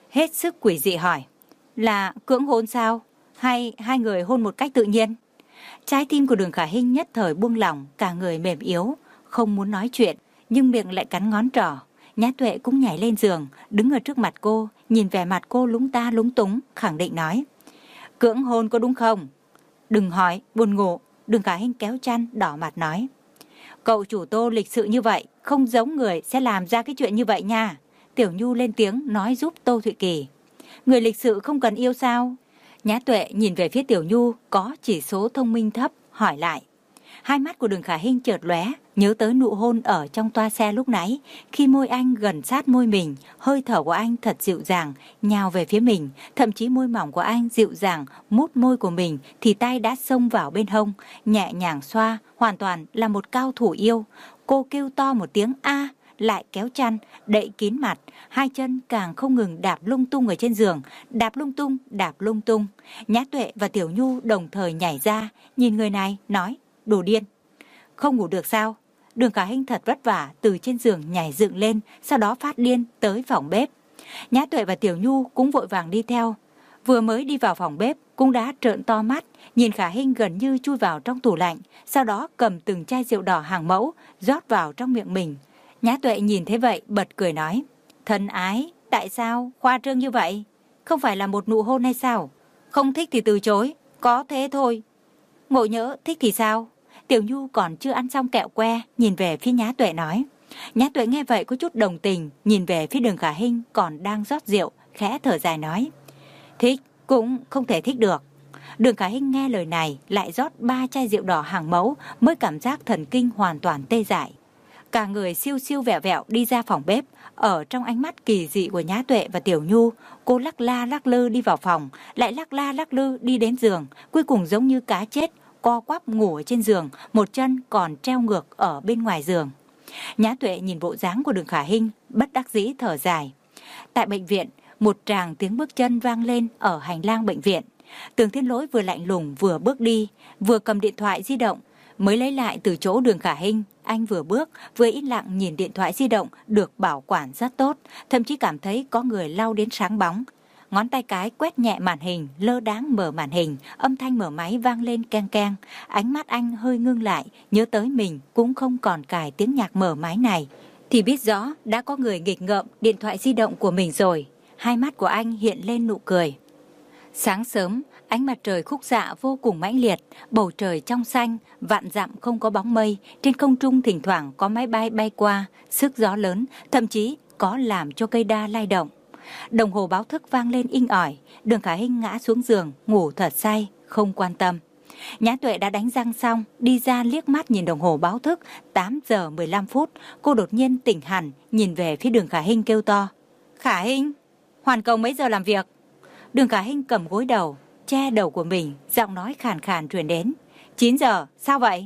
hết sức quỷ dị hỏi, là cưỡng hôn sao? Hay hai người hôn một cách tự nhiên? Trái tim của Đường Khả Hinh nhất thời buông lỏng, cả người mềm yếu, không muốn nói chuyện, nhưng miệng lại cắn ngón trỏ. Nhã Tuệ cũng nhảy lên giường, đứng ở trước mặt cô, nhìn vẻ mặt cô lúng ta lúng túng, khẳng định nói, cưỡng hôn có đúng không? Đừng hỏi, buồn ngủ. Đường Khả Hinh kéo chăn, đỏ mặt nói, cậu chủ Tô lịch sự như vậy, không giống người sẽ làm ra cái chuyện như vậy nha. Tiểu Nhu lên tiếng nói giúp Tô Thụy Kỳ. Người lịch sự không cần yêu sao? Nhã Tuệ nhìn về phía Tiểu Nhu có chỉ số thông minh thấp, hỏi lại. Hai mắt của Đường Khả Hinh chợt lóe, nhớ tới nụ hôn ở trong toa xe lúc nãy, khi môi anh gần sát môi mình, hơi thở của anh thật dịu dàng, nhào về phía mình, thậm chí môi mỏng của anh dịu dàng mút môi của mình thì tay đã xông vào bên hông, nhẹ nhàng xoa, hoàn toàn là một cao thủ yêu. Cô kêu to một tiếng a, lại kéo chăn, đậy kín mặt, hai chân càng không ngừng đạp lung tung ở trên giường, đạp lung tung, đạp lung tung. Nhã Tuệ và Tiểu Nhu đồng thời nhảy ra, nhìn người này, nói, đồ điên. Không ngủ được sao? Đường Khả Hinh thật vất vả từ trên giường nhảy dựng lên, sau đó phát điên tới phòng bếp. Nhã Tuệ và Tiểu Nhu cũng vội vàng đi theo. Vừa mới đi vào phòng bếp, cũng đã trợn to mắt, nhìn Khả Hinh gần như chui vào trong tủ lạnh, sau đó cầm từng chai rượu đỏ hàng mẫu, rót vào trong miệng mình. Nhã Tuệ nhìn thế vậy, bật cười nói, thân ái, tại sao khoa trương như vậy? Không phải là một nụ hôn hay sao? Không thích thì từ chối, có thế thôi. Ngộ nhỡ thích thì sao? Tiểu Nhu còn chưa ăn xong kẹo que, nhìn về phía Nhã Tuệ nói. Nhã Tuệ nghe vậy có chút đồng tình, nhìn về phía Đường Khả Hinh còn đang rót rượu, khẽ thở dài nói, thích cũng không thể thích được. Đường Khả Hinh nghe lời này, lại rót ba chai rượu đỏ hàng mẫu, mới cảm giác thần kinh hoàn toàn tê dại. Cả người siêu siêu vẹo vẹo đi ra phòng bếp. Ở trong ánh mắt kỳ dị của Nhã Tuệ và Tiểu Nhu, cô lắc la lắc lư đi vào phòng, lại lắc la lắc lư đi đến giường, cuối cùng giống như cá chết, co quắp ngủ ở trên giường, một chân còn treo ngược ở bên ngoài giường. Nhã Tuệ nhìn bộ dáng của Đường Khả Hinh, bất đắc dĩ thở dài. Tại bệnh viện, một tràng tiếng bước chân vang lên ở hành lang bệnh viện. Tường Thiên Lỗi vừa lạnh lùng vừa bước đi, vừa cầm điện thoại di động, mới lấy lại từ chỗ Đường Khả Hinh. Anh vừa bước, vừa yên lặng nhìn điện thoại di động được bảo quản rất tốt, thậm chí cảm thấy có người lau đến sáng bóng. Ngón tay cái quét nhẹ màn hình, lơ đãng mở màn hình, âm thanh mở máy vang lên keng keng. Ánh mắt anh hơi ngưng lại, nhớ tới mình cũng không còn cài tiếng nhạc mở máy này, thì biết rõ đã có người nghịch ngợm điện thoại di động của mình rồi. Hai mắt của anh hiện lên nụ cười. Sáng sớm, ánh mặt trời khúc xạ vô cùng mãnh liệt, bầu trời trong xanh, vạn dặm không có bóng mây, trên không trung thỉnh thoảng có máy bay bay qua, sức gió lớn, thậm chí có làm cho cây đa lay động. Đồng hồ báo thức vang lên inh ỏi, Đường Khả Hinh ngã xuống giường, ngủ thật say, không quan tâm. Nhã Tuệ đã đánh răng xong, đi ra liếc mắt nhìn đồng hồ báo thức, tám giờ mười lăm phút, cô đột nhiên tỉnh hẳn, nhìn về phía Đường Khả Hinh kêu to. Khả Hinh, hoàn cầu mấy giờ làm việc? Đường Khả Hinh cầm gối đầu, che đầu của mình, giọng nói khàn khàn truyền đến. chín giờ, sao vậy?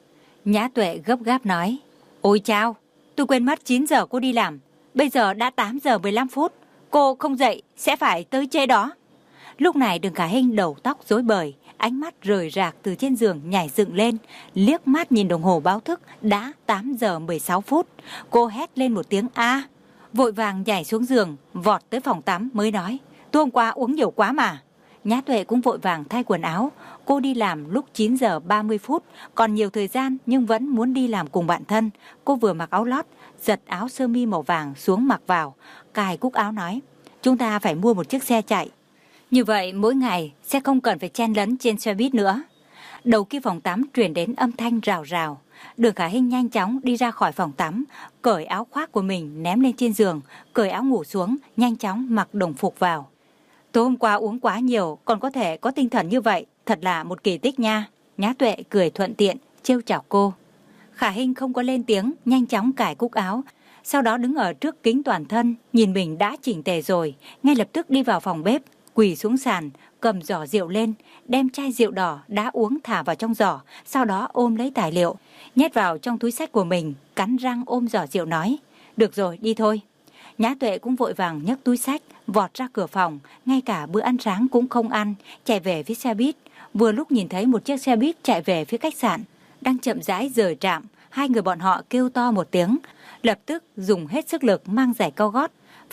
Nhã Tuệ gấp gáp nói. Ôi chao, tôi quên mất chín giờ cô đi làm, bây giờ đã tám giờ mười lăm phút, cô không dậy sẽ phải tới trễ đó. Lúc này Đường Khả Hinh đầu tóc rối bời, ánh mắt rời rạc từ trên giường nhảy dựng lên, liếc mắt nhìn đồng hồ báo thức đã tám giờ mười sáu phút. Cô hét lên một tiếng a, vội vàng nhảy xuống giường, vọt tới phòng tắm mới nói. Tôi hôm qua uống nhiều quá mà. Nhã Tuệ cũng vội vàng thay quần áo. Cô đi làm lúc chín giờ ba mươi phút, còn nhiều thời gian nhưng vẫn muốn đi làm cùng bạn thân. Cô vừa mặc áo lót, giật áo sơ mi màu vàng xuống mặc vào, cài cúc áo nói, chúng ta phải mua một chiếc xe chạy. Như vậy mỗi ngày sẽ không cần phải chen lấn trên xe buýt nữa. Đầu kia phòng tắm truyền đến âm thanh rào rào. Đường Khả Hinh nhanh chóng đi ra khỏi phòng tắm, cởi áo khoác của mình ném lên trên giường, cởi áo ngủ xuống, nhanh chóng mặc đồng phục vào. Tối hôm qua uống quá nhiều, còn có thể có tinh thần như vậy, thật là một kỳ tích nha. Nhã Tuệ cười thuận tiện, trêu chọc cô. Khả Hinh không có lên tiếng, nhanh chóng cài cúc áo, sau đó đứng ở trước kính toàn thân, nhìn mình đã chỉnh tề rồi, ngay lập tức đi vào phòng bếp, quỳ xuống sàn, cầm giỏ rượu lên, đem chai rượu đỏ đã uống thả vào trong giỏ, sau đó ôm lấy tài liệu, nhét vào trong túi xách của mình, cắn răng ôm giỏ rượu nói, được rồi, đi thôi. Nhã Tuệ cũng vội vàng nhấc túi xách, vọt ra cửa phòng, ngay cả bữa ăn sáng cũng không ăn, chạy về phía xe buýt. Vừa lúc nhìn thấy một chiếc xe buýt chạy về phía khách sạn, đang chậm rãi rời trạm, hai người bọn họ kêu to một tiếng, lập tức dùng hết sức lực mang giày cao gót,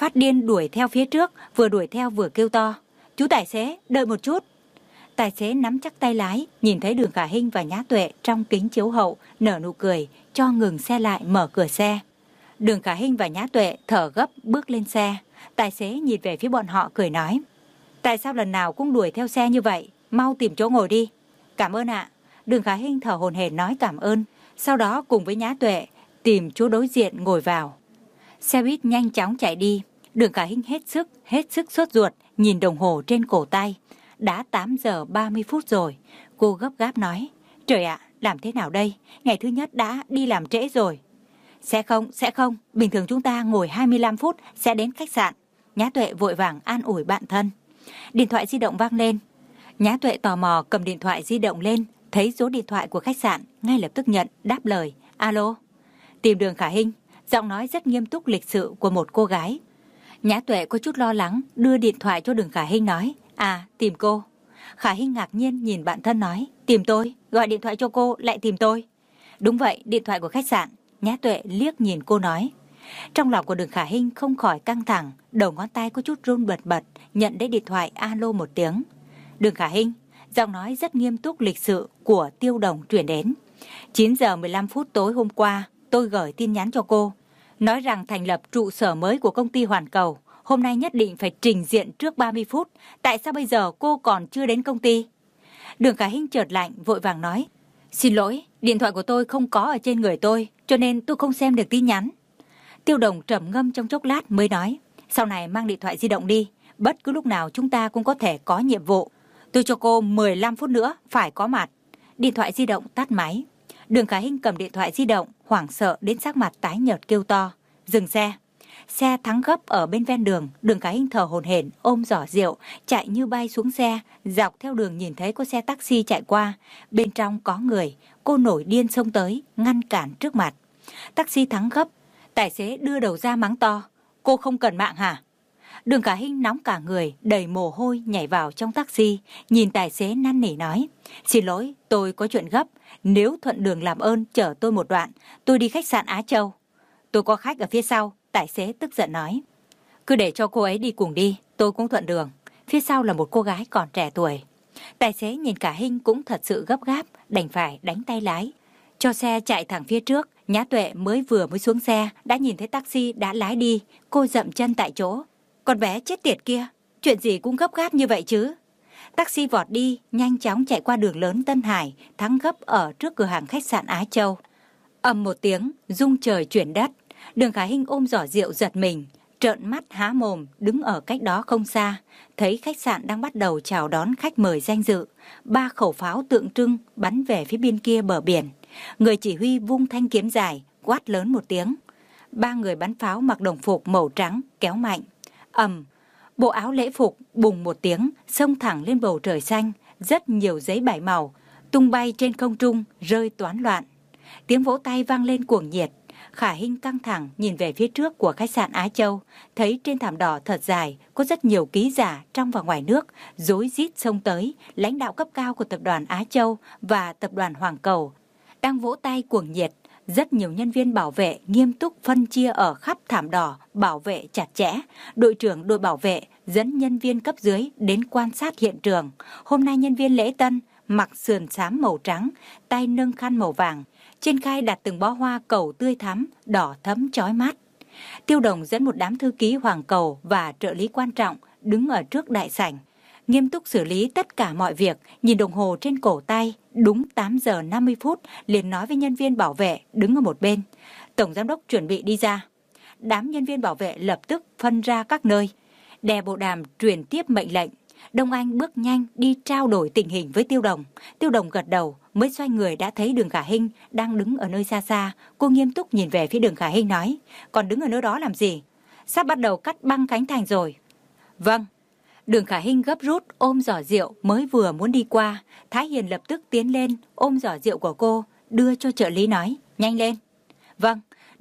phát điên đuổi theo phía trước, vừa đuổi theo vừa kêu to: "Chú tài xế, đợi một chút." Tài xế nắm chắc tay lái, nhìn thấy Đường Khả Hinh và Nhã Tuệ trong kính chiếu hậu, nở nụ cười, cho ngừng xe lại, mở cửa xe. Đường Khả Hinh và Nhã Tuệ thở gấp bước lên xe. Tài xế nhìn về phía bọn họ cười nói: "Tại sao lần nào cũng đuổi theo xe như vậy? Mau tìm chỗ ngồi đi." "Cảm ơn ạ." Đường Khả Hinh thở hổn hển nói cảm ơn, sau đó cùng với Nhã Tuệ tìm chỗ đối diện ngồi vào. Xe buýt nhanh chóng chạy đi. Đường Khả Hinh hết sức, hết sức sốt ruột, nhìn đồng hồ trên cổ tay. Đã tám giờ ba mươi phút rồi. Cô gấp gáp nói: "Trời ạ, làm thế nào đây? Ngày thứ nhất đã đi làm trễ rồi." Sẽ không, sẽ không, bình thường chúng ta ngồi hai mươi lăm phút sẽ đến khách sạn." Nhã Tuệ vội vàng an ủi bạn thân. Điện thoại di động vang lên. Nhã Tuệ tò mò cầm điện thoại di động lên, thấy số điện thoại của khách sạn, ngay lập tức nhận, đáp lời: "Alo." "Tìm Đường Khả Hinh." Giọng nói rất nghiêm túc lịch sự của một cô gái. Nhã Tuệ có chút lo lắng, đưa điện thoại cho Đường Khả Hinh nói: "À, tìm cô." Khả Hinh ngạc nhiên nhìn bạn thân nói: "Tìm tôi? Gọi điện thoại cho cô lại tìm tôi?" "Đúng vậy, điện thoại của khách sạn." Nhã Tuệ liếc nhìn cô nói. Trong lòng của Đường Khả Hinh không khỏi căng thẳng, đầu ngón tay có chút run bật bật, nhận lấy điện thoại alo một tiếng. "Đường Khả Hinh." Giọng nói rất nghiêm túc lịch sự của Tiêu Đồng truyền đến. chín giờ mười lăm phút tối hôm qua, tôi gửi tin nhắn cho cô, nói rằng thành lập trụ sở mới của công ty Hoàn Cầu, hôm nay nhất định phải trình diện trước ba mươi phút. Tại sao bây giờ cô còn chưa đến công ty? Đường Khả Hinh chợt lạnh, vội vàng nói: "Xin lỗi, điện thoại của tôi không có ở trên người tôi, cho nên tôi không xem được tin nhắn." Tiêu Đồng trầm ngâm trong chốc lát mới nói: "Sau này mang điện thoại di động đi, bất cứ lúc nào chúng ta cũng có thể có nhiệm vụ. Tôi cho cô mười lăm phút nữa phải có mặt." Điện thoại di động tắt máy. Đường Khả Hinh cầm điện thoại di động, hoảng sợ đến sắc mặt tái nhợt kêu to: "Dừng xe!" Xe thắng gấp ở bên ven đường. Đường Khả Hinh thở hổn hển, ôm giỏ rượu, chạy như bay xuống xe. Dọc theo đường nhìn thấy có xe taxi chạy qua, bên trong có người. Cô nổi điên xông tới, ngăn cản trước mặt. Taxi thắng gấp. Tài xế đưa đầu ra mắng to: "Cô không cần mạng hả?" Đường Khả Hinh nóng cả người, đầy mồ hôi nhảy vào trong taxi, nhìn tài xế năn nỉ nói: "Xin lỗi, tôi có chuyện gấp, nếu thuận đường làm ơn chở tôi một đoạn, tôi đi khách sạn Á Châu." "Tôi có khách ở phía sau." Tài xế tức giận nói. "Cứ để cho cô ấy đi cùng đi, tôi cũng thuận đường." Phía sau là một cô gái còn trẻ tuổi. Tài xế nhìn Khả Hinh cũng thật sự gấp gáp, đành phải đánh tay lái, cho xe chạy thẳng phía trước. Nhã Tuệ mới vừa mới xuống xe, đã nhìn thấy taxi đã lái đi. Cô dậm chân tại chỗ. Con bé chết tiệt kia, chuyện gì cũng gấp gáp như vậy chứ. Taxi vọt đi, nhanh chóng chạy qua đường lớn Tân Hải, thắng gấp ở trước cửa hàng khách sạn Á Châu. Ầm một tiếng, rung trời chuyển đất. Đường Khả Hinh ôm giỏ rượu giật mình, trợn mắt há mồm, đứng ở cách đó không xa, thấy khách sạn đang bắt đầu chào đón khách mời danh dự. Ba khẩu pháo tượng trưng bắn về phía bên kia bờ biển. Người chỉ huy vung thanh kiếm dài, quát lớn một tiếng. Ba người bắn pháo mặc đồng phục màu trắng kéo mạnh. Ầm, bộ áo lễ phục bùng một tiếng xông thẳng lên bầu trời xanh, rất nhiều giấy bảy màu tung bay trên không trung, rơi toán loạn. Tiếng vỗ tay vang lên cuồng nhiệt. Khả Hinh căng thẳng nhìn về phía trước của khách sạn Á Châu, thấy trên thảm đỏ thật dài có rất nhiều ký giả trong và ngoài nước rối rít xông tới. Lãnh đạo cấp cao của tập đoàn Á Châu và tập đoàn Hoàng Cầu đang vỗ tay cuồng nhiệt. Rất nhiều nhân viên bảo vệ nghiêm túc phân chia ở khắp thảm đỏ, bảo vệ chặt chẽ. Đội trưởng đội bảo vệ dẫn nhân viên cấp dưới đến quan sát hiện trường. Hôm nay nhân viên lễ tân mặc sườn xám màu trắng, tay nâng khăn màu vàng. Trên khay đặt từng bó hoa cầu tươi thắm, đỏ thấm chói mắt. Tiêu Đồng dẫn một đám thư ký Hoàng Cầu và trợ lý quan trọng đứng ở trước đại sảnh, nghiêm túc xử lý tất cả mọi việc. Nhìn đồng hồ trên cổ tay, đúng tám giờ năm mươi phút, liền nói với nhân viên bảo vệ đứng ở một bên: "Tổng giám đốc chuẩn bị đi ra." Đám nhân viên bảo vệ lập tức phân ra các nơi, đè bộ đàm truyền tiếp mệnh lệnh. Đông Anh bước nhanh đi trao đổi tình hình với Tiêu Đồng. Tiêu Đồng gật đầu, mới xoay người đã thấy Đường Khả Hinh đang đứng ở nơi xa xa. Cô nghiêm túc nhìn về phía Đường Khả Hinh nói: "Còn đứng ở nơi đó làm gì? Sắp bắt đầu cắt băng khánh thành rồi." "Vâng." Đường Khả Hinh gấp rút ôm giỏ rượu mới vừa muốn đi qua. Thái Hiền lập tức tiến lên ôm giỏ rượu của cô, đưa cho trợ lý nói: "Nhanh lên." "Vâng."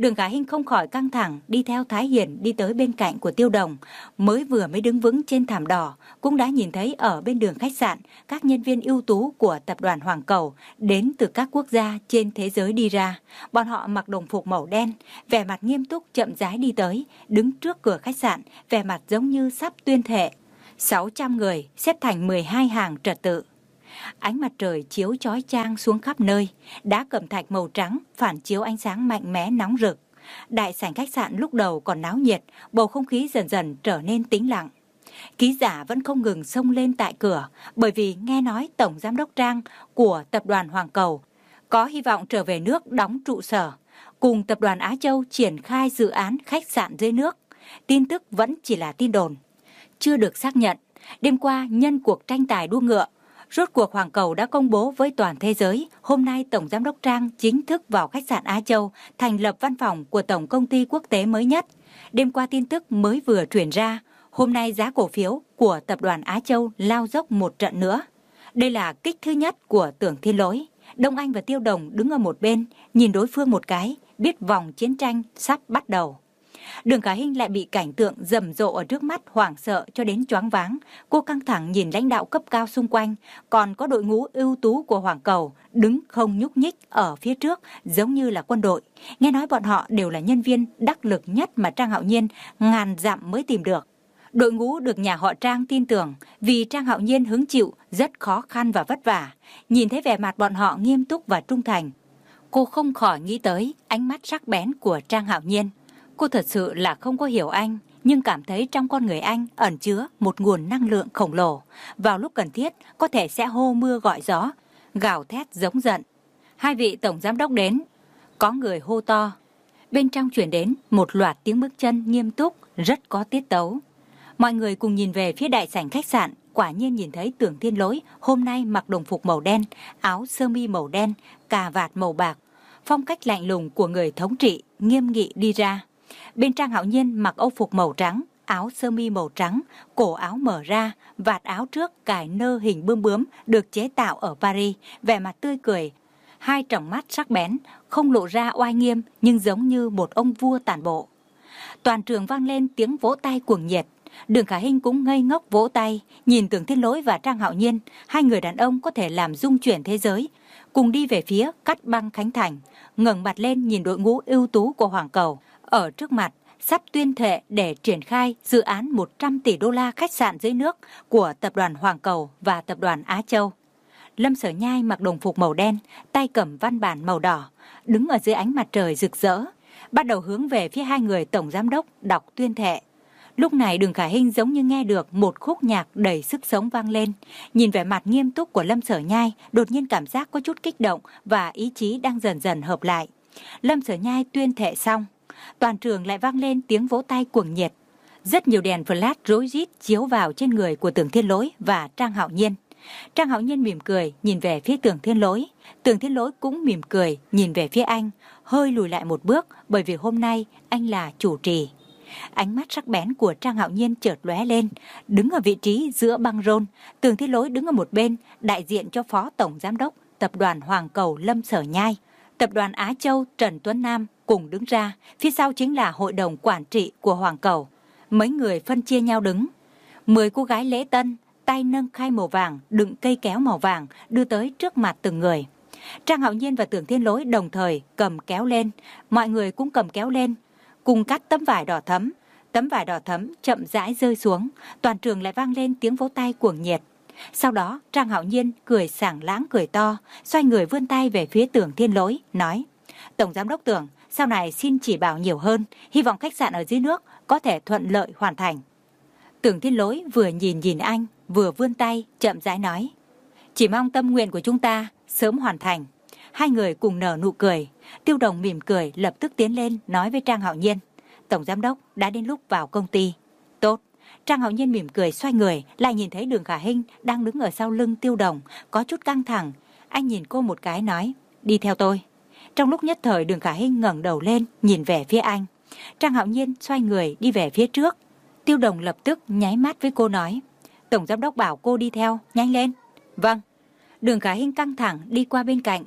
Đường Khả Hinh không khỏi căng thẳng đi theo Thái Hiền đi tới bên cạnh của Tiêu Đồng. Mới vừa mới đứng vững trên thảm đỏ, cũng đã nhìn thấy ở bên đường khách sạn các nhân viên ưu tú của tập đoàn Hoàng Cầu đến từ các quốc gia trên thế giới đi ra. Bọn họ mặc đồng phục màu đen, vẻ mặt nghiêm túc chậm rãi đi tới, đứng trước cửa khách sạn, vẻ mặt giống như sắp tuyên thệ. sáu trăm người xếp thành mười hai hàng trật tự. Ánh mặt trời chiếu chói chang xuống khắp nơi, đá cẩm thạch màu trắng phản chiếu ánh sáng mạnh mẽ nóng rực. Đại sảnh khách sạn lúc đầu còn náo nhiệt, bầu không khí dần dần trở nên tĩnh lặng. Ký giả vẫn không ngừng xông lên tại cửa, bởi vì nghe nói Tổng Giám đốc Trang của Tập đoàn Hoàng Cầu có hy vọng trở về nước đóng trụ sở, cùng Tập đoàn Á Châu triển khai dự án khách sạn dưới nước. Tin tức vẫn chỉ là tin đồn, chưa được xác nhận. Đêm qua, nhân cuộc tranh tài đua ngựa, rốt cuộc Hoàng Cầu đã công bố với toàn thế giới, hôm nay Tổng Giám đốc Trang chính thức vào khách sạn Á Châu, thành lập văn phòng của Tổng Công ty Quốc tế mới nhất. Đêm qua tin tức mới vừa truyền ra, hôm nay giá cổ phiếu của Tập đoàn Á Châu lao dốc một trận nữa. Đây là kích thứ nhất của Tưởng Thiên Lỗi. Đông Anh và Tiêu Đồng đứng ở một bên, nhìn đối phương một cái, biết vòng chiến tranh sắp bắt đầu. Đường Khả Hinh lại bị cảnh tượng rầm rộ ở trước mắt hoảng sợ cho đến choáng váng. Cô căng thẳng nhìn lãnh đạo cấp cao xung quanh, còn có đội ngũ ưu tú của Hoàng Cầu đứng không nhúc nhích ở phía trước giống như là quân đội. Nghe nói bọn họ đều là nhân viên đắc lực nhất mà Trang Hạo Nhiên ngàn dặm mới tìm được. Đội ngũ được nhà họ Trang tin tưởng vì Trang Hạo Nhiên hứng chịu rất khó khăn và vất vả. Nhìn thấy vẻ mặt bọn họ nghiêm túc và trung thành, cô không khỏi nghĩ tới ánh mắt sắc bén của Trang Hạo Nhiên. Cô thật sự là không có hiểu anh, nhưng cảm thấy trong con người anh ẩn chứa một nguồn năng lượng khổng lồ. Vào lúc cần thiết, có thể sẽ hô mưa gọi gió, gào thét giống giận. Hai vị tổng giám đốc đến, có người hô to. Bên trong chuyển đến một loạt tiếng bước chân nghiêm túc, rất có tiết tấu. Mọi người cùng nhìn về phía đại sảnh khách sạn, quả nhiên nhìn thấy Tưởng Thiên Lỗi hôm nay mặc đồng phục màu đen, áo sơ mi màu đen, cà vạt màu bạc. Phong cách lạnh lùng của người thống trị nghiêm nghị đi ra. Bên Trang Hạo Nhiên mặc âu phục màu trắng, áo sơ mi màu trắng, cổ áo mở ra, vạt áo trước cài nơ hình bướm bướm được chế tạo ở Paris, vẻ mặt tươi cười. Hai tròng mắt sắc bén, không lộ ra oai nghiêm nhưng giống như một ông vua tản bộ. Toàn trường vang lên tiếng vỗ tay cuồng nhiệt. Đường Khả Hinh cũng ngây ngốc vỗ tay, nhìn Tưởng Thiên Lỗi và Trang Hạo Nhiên, hai người đàn ông có thể làm rung chuyển thế giới, cùng đi về phía cắt băng Khánh Thành, ngẩng mặt lên nhìn đội ngũ ưu tú của Hoàng Cầu. Ở trước mặt, sắp tuyên thệ để triển khai dự án một trăm tỷ đô la khách sạn dưới nước của Tập đoàn Hoàng Cầu và Tập đoàn Á Châu. Lâm Sở Nhai mặc đồng phục màu đen, tay cầm văn bản màu đỏ, đứng ở dưới ánh mặt trời rực rỡ, bắt đầu hướng về phía hai người tổng giám đốc đọc tuyên thệ. Lúc này Đường Khả Hinh giống như nghe được một khúc nhạc đầy sức sống vang lên. Nhìn vẻ mặt nghiêm túc của Lâm Sở Nhai, đột nhiên cảm giác có chút kích động và ý chí đang dần dần hợp lại. Lâm Sở Nhai tuyên thệ xong, toàn trường lại vang lên tiếng vỗ tay cuồng nhiệt. Rất nhiều đèn flash rối rít chiếu vào trên người của Tưởng Thiên Lỗi và Trang Hạo Nhiên. Trang Hạo Nhiên mỉm cười nhìn về phía Tưởng Thiên Lỗi. Tưởng Thiên Lỗi cũng mỉm cười nhìn về phía anh, hơi lùi lại một bước bởi vì hôm nay anh là chủ trì. Ánh mắt sắc bén của Trang Hạo Nhiên chợt lóe lên, đứng ở vị trí giữa băng rôn. Tưởng Thiên Lỗi đứng ở một bên, đại diện cho Phó Tổng Giám đốc Tập đoàn Hoàng Cầu Lâm Sở Nhai. Tập đoàn Á Châu Trần Tuấn Nam cùng đứng ra, phía sau chính là hội đồng quản trị của Hoàng Cầu. Mấy người phân chia nhau đứng. Mười cô gái lễ tân, tay nâng khay màu vàng, đựng cây kéo màu vàng, đưa tới trước mặt từng người. Trang Hạo Nhiên và Tưởng Thiên Lỗi đồng thời cầm kéo lên, mọi người cũng cầm kéo lên, cùng cắt tấm vải đỏ thẫm. Tấm vải đỏ thẫm chậm rãi rơi xuống, toàn trường lại vang lên tiếng vỗ tay cuồng nhiệt. Sau đó Trang Hạo Nhiên cười sảng lãng cười to, xoay người vươn tay về phía Tưởng Thiên Lỗi, nói: Tổng Giám đốc Tưởng, sau này xin chỉ bảo nhiều hơn, hy vọng khách sạn ở dưới nước có thể thuận lợi hoàn thành. Tưởng Thiên Lỗi vừa nhìn nhìn anh, vừa vươn tay, chậm rãi nói: Chỉ mong tâm nguyện của chúng ta sớm hoàn thành. Hai người cùng nở nụ cười. Tiêu Đồng mỉm cười lập tức tiến lên nói với Trang Hạo Nhiên: Tổng Giám đốc, đã đến lúc vào công ty. Tốt. Trang Hạo Nhiên mỉm cười xoay người, lại nhìn thấy Đường Khả Hinh đang đứng ở sau lưng Tiêu Đồng, có chút căng thẳng. Anh nhìn cô một cái nói: Đi theo tôi. Trong lúc nhất thời Đường Khả Hinh ngẩng đầu lên nhìn về phía anh. Trang Hạo Nhiên xoay người đi về phía trước. Tiêu Đồng lập tức nháy mắt với cô nói: Tổng Giám đốc bảo cô đi theo, nhanh lên. Vâng. Đường Khả Hinh căng thẳng đi qua bên cạnh.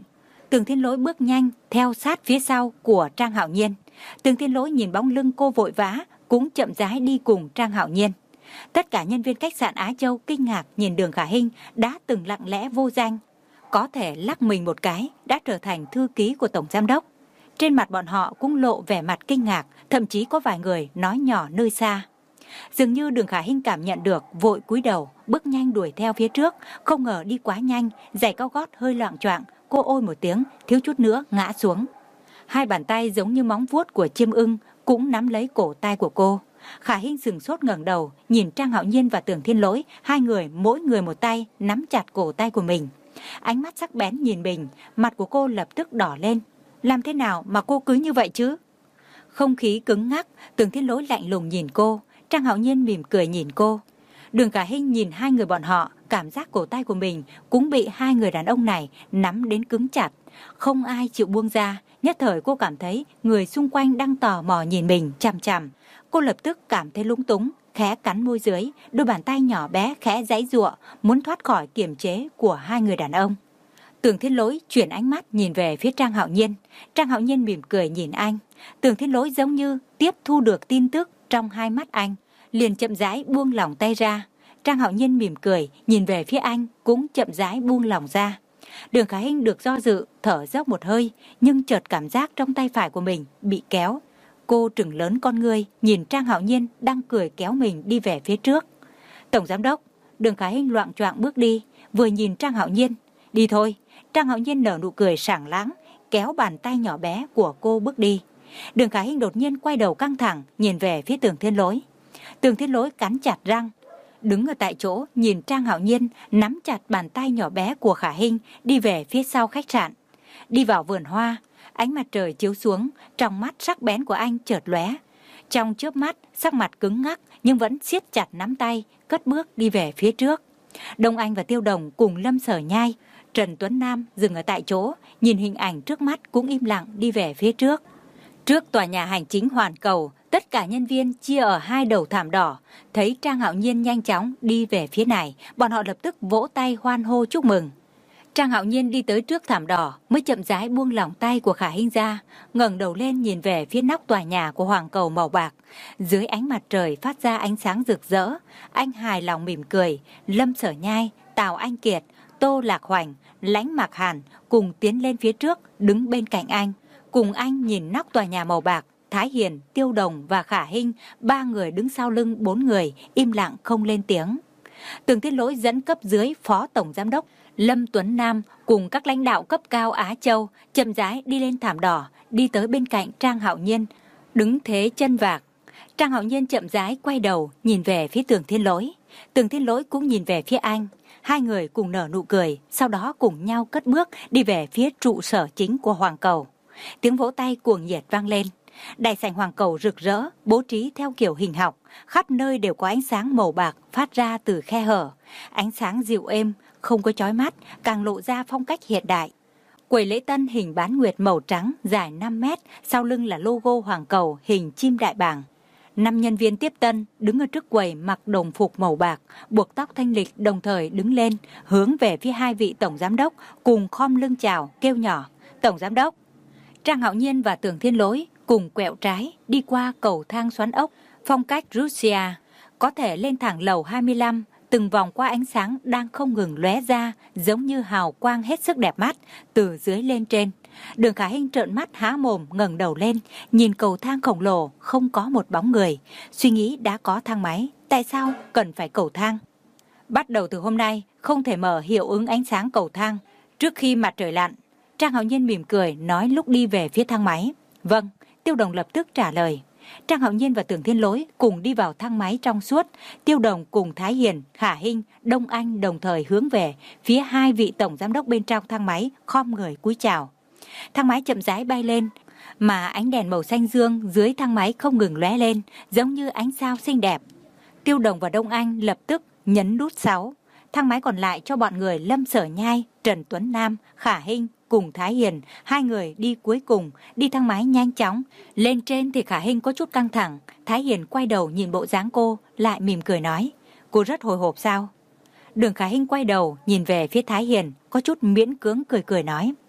Tường Thiên Lỗi bước nhanh theo sát phía sau của Trang Hạo Nhiên. Tường Thiên Lỗi nhìn bóng lưng cô vội vã, cũng chậm rãi đi cùng Trang Hạo Nhiên. Tất cả nhân viên khách sạn Á Châu kinh ngạc nhìn Đường Khả Hinh đã từng lặng lẽ vô danh, có thể lắc mình một cái đã trở thành thư ký của tổng giám đốc. Trên mặt bọn họ cũng lộ vẻ mặt kinh ngạc, thậm chí có vài người nói nhỏ nơi xa. Dường như Đường Khả Hinh cảm nhận được, vội cúi đầu, bước nhanh đuổi theo phía trước, không ngờ đi quá nhanh, giày cao gót hơi loạng choạng, cô ôi một tiếng, thiếu chút nữa ngã xuống. Hai bàn tay giống như móng vuốt của chim ưng cũng nắm lấy cổ tay của cô. Khả Hinh sừng sốt ngẩng đầu, nhìn Trang Hạo Nhiên và Tưởng Thiên Lỗi, hai người mỗi người một tay nắm chặt cổ tay của mình. Ánh mắt sắc bén nhìn mình, mặt của cô lập tức đỏ lên. Làm thế nào mà cô cứ như vậy chứ? Không khí cứng ngắc, Tưởng Thiên Lỗi lạnh lùng nhìn cô, Trang Hạo Nhiên mỉm cười nhìn cô. Đường Khả Hinh nhìn hai người bọn họ, cảm giác cổ tay của mình cũng bị hai người đàn ông này nắm đến cứng chặt. Không ai chịu buông ra, nhất thời cô cảm thấy người xung quanh đang tò mò nhìn mình chằm chằm. Cô lập tức cảm thấy lúng túng, khẽ cắn môi dưới, đôi bàn tay nhỏ bé khẽ giãy giụa, muốn thoát khỏi kiềm chế của hai người đàn ông. Tưởng Thiên Lỗi chuyển ánh mắt nhìn về phía Trang Hạo Nhiên. Trang Hạo Nhiên mỉm cười nhìn anh. Tưởng Thiên Lỗi giống như tiếp thu được tin tức trong hai mắt anh, liền chậm rãi buông lỏng tay ra. Trang Hạo Nhiên mỉm cười nhìn về phía anh, cũng chậm rãi buông lỏng ra. Đường Khả Hinh được do dự, thở dốc một hơi, nhưng chợt cảm giác trong tay phải của mình bị kéo. Cô trừng lớn con ngươi, nhìn Trang Hạo Nhiên đang cười kéo mình đi về phía trước. Tổng giám đốc. Đường Khả Hinh loạng choạng bước đi, vừa nhìn Trang Hạo Nhiên. Đi thôi. Trang Hạo Nhiên nở nụ cười sảng láng, kéo bàn tay nhỏ bé của cô bước đi. Đường Khả Hinh đột nhiên quay đầu căng thẳng, nhìn về phía Tưởng Thiên Lỗi. Tưởng Thiên Lỗi cắn chặt răng, đứng ở tại chỗ nhìn Trang Hạo Nhiên nắm chặt bàn tay nhỏ bé của Khả Hinh đi về phía sau khách sạn. Đi vào vườn hoa, ánh mặt trời chiếu xuống, trong mắt sắc bén của anh chợt lóe. Trong chớp mắt, sắc mặt cứng ngắc nhưng vẫn siết chặt nắm tay, cất bước đi về phía trước. Đông Anh và Tiêu Đồng cùng Lâm Sở Nhai, Trần Tuấn Nam dừng ở tại chỗ, nhìn hình ảnh trước mắt cũng im lặng đi về phía trước. Trước tòa nhà hành chính Hoàn Cầu, tất cả nhân viên chia ở hai đầu thảm đỏ, thấy Trang Hạo Nhiên nhanh chóng đi về phía này, bọn họ lập tức vỗ tay hoan hô chúc mừng. Trang Hạo Nhiên đi tới trước thảm đỏ mới chậm rãi buông lỏng tay của Khả Hinh ra, ngẩng đầu lên nhìn về phía nóc tòa nhà của Hoàng Cầu màu bạc. Dưới ánh mặt trời phát ra ánh sáng rực rỡ, anh hài lòng mỉm cười. Lâm Sở Nhai, Tào Anh Kiệt, Tô Lạc Hoành, Lãnh Mạc Hàn cùng tiến lên phía trước, đứng bên cạnh anh. Cùng anh nhìn nóc tòa nhà màu bạc, Thái Hiền, Tiêu Đồng và Khả Hinh, ba người đứng sau lưng bốn người, im lặng không lên tiếng. Tưởng Thiên Lỗi dẫn cấp dưới Phó Tổng Giám đốc Lâm Tuấn Nam cùng các lãnh đạo cấp cao Á Châu chậm rãi đi lên thảm đỏ, đi tới bên cạnh Trang Hạo Nhiên, đứng thế chân vạc. Trang Hạo Nhiên chậm rãi quay đầu nhìn về phía Tưởng Thiên Lỗi. Tưởng Thiên Lỗi cũng nhìn về phía anh. Hai người cùng nở nụ cười, sau đó cùng nhau cất bước đi về phía trụ sở chính của Hoàng Cầu. Tiếng vỗ tay cuồng nhiệt vang lên. Đại sảnh Hoàng Cầu rực rỡ, bố trí theo kiểu hình học, khắp nơi đều có ánh sáng màu bạc phát ra từ khe hở. Ánh sáng dịu êm, không có chói mắt, càng lộ ra phong cách hiện đại. Quầy lễ tân hình bán nguyệt màu trắng dài năm mét, sau lưng là logo Hoàng Cầu hình chim đại bàng. Năm nhân viên tiếp tân đứng ở trước quầy mặc đồng phục màu bạc, buộc tóc thanh lịch, đồng thời đứng lên, hướng về phía hai vị tổng giám đốc, cùng khom lưng chào, kêu nhỏ: Tổng giám đốc. Trang Hạo Nhiên và Tưởng Thiên Lỗi cùng quẹo trái đi qua cầu thang xoắn ốc phong cách Russia, có thể lên thẳng lầu hai mươi lăm, từng vòng qua ánh sáng đang không ngừng lóe ra, giống như hào quang hết sức đẹp mắt từ dưới lên trên. Đường Khả Hinh trợn mắt há mồm ngẩng đầu lên, nhìn cầu thang khổng lồ không có một bóng người, suy nghĩ đã có thang máy, tại sao cần phải cầu thang? Bắt đầu từ hôm nay không thể mở hiệu ứng ánh sáng cầu thang trước khi mặt trời lặn. Trang Hạo Nhiên mỉm cười nói lúc đi về phía thang máy. Vâng, Tiêu Đồng lập tức trả lời. Trang Hạo Nhiên và Tưởng Thiên Lỗi cùng đi vào thang máy trong suốt. Tiêu Đồng cùng Thái Hiền, Khả Hinh, Đông Anh đồng thời hướng về phía hai vị tổng giám đốc bên trong thang máy, khom người cúi chào. Thang máy chậm rãi bay lên, mà ánh đèn màu xanh dương dưới thang máy không ngừng lóe lên, giống như ánh sao xinh đẹp. Tiêu Đồng và Đông Anh lập tức nhấn nút sáu. Thang máy còn lại cho bọn người Lâm Sở Nhai, Trần Tuấn Nam, Khả Hinh cùng Thái Hiền, hai người đi cuối cùng, đi thang máy nhanh chóng. Lên trên thì Khả Hinh có chút căng thẳng, Thái Hiền quay đầu nhìn bộ dáng cô, lại mỉm cười nói: Cô rất hồi hộp sao? Đường Khả Hinh quay đầu nhìn về phía Thái Hiền, có chút miễn cưỡng cười cười nói: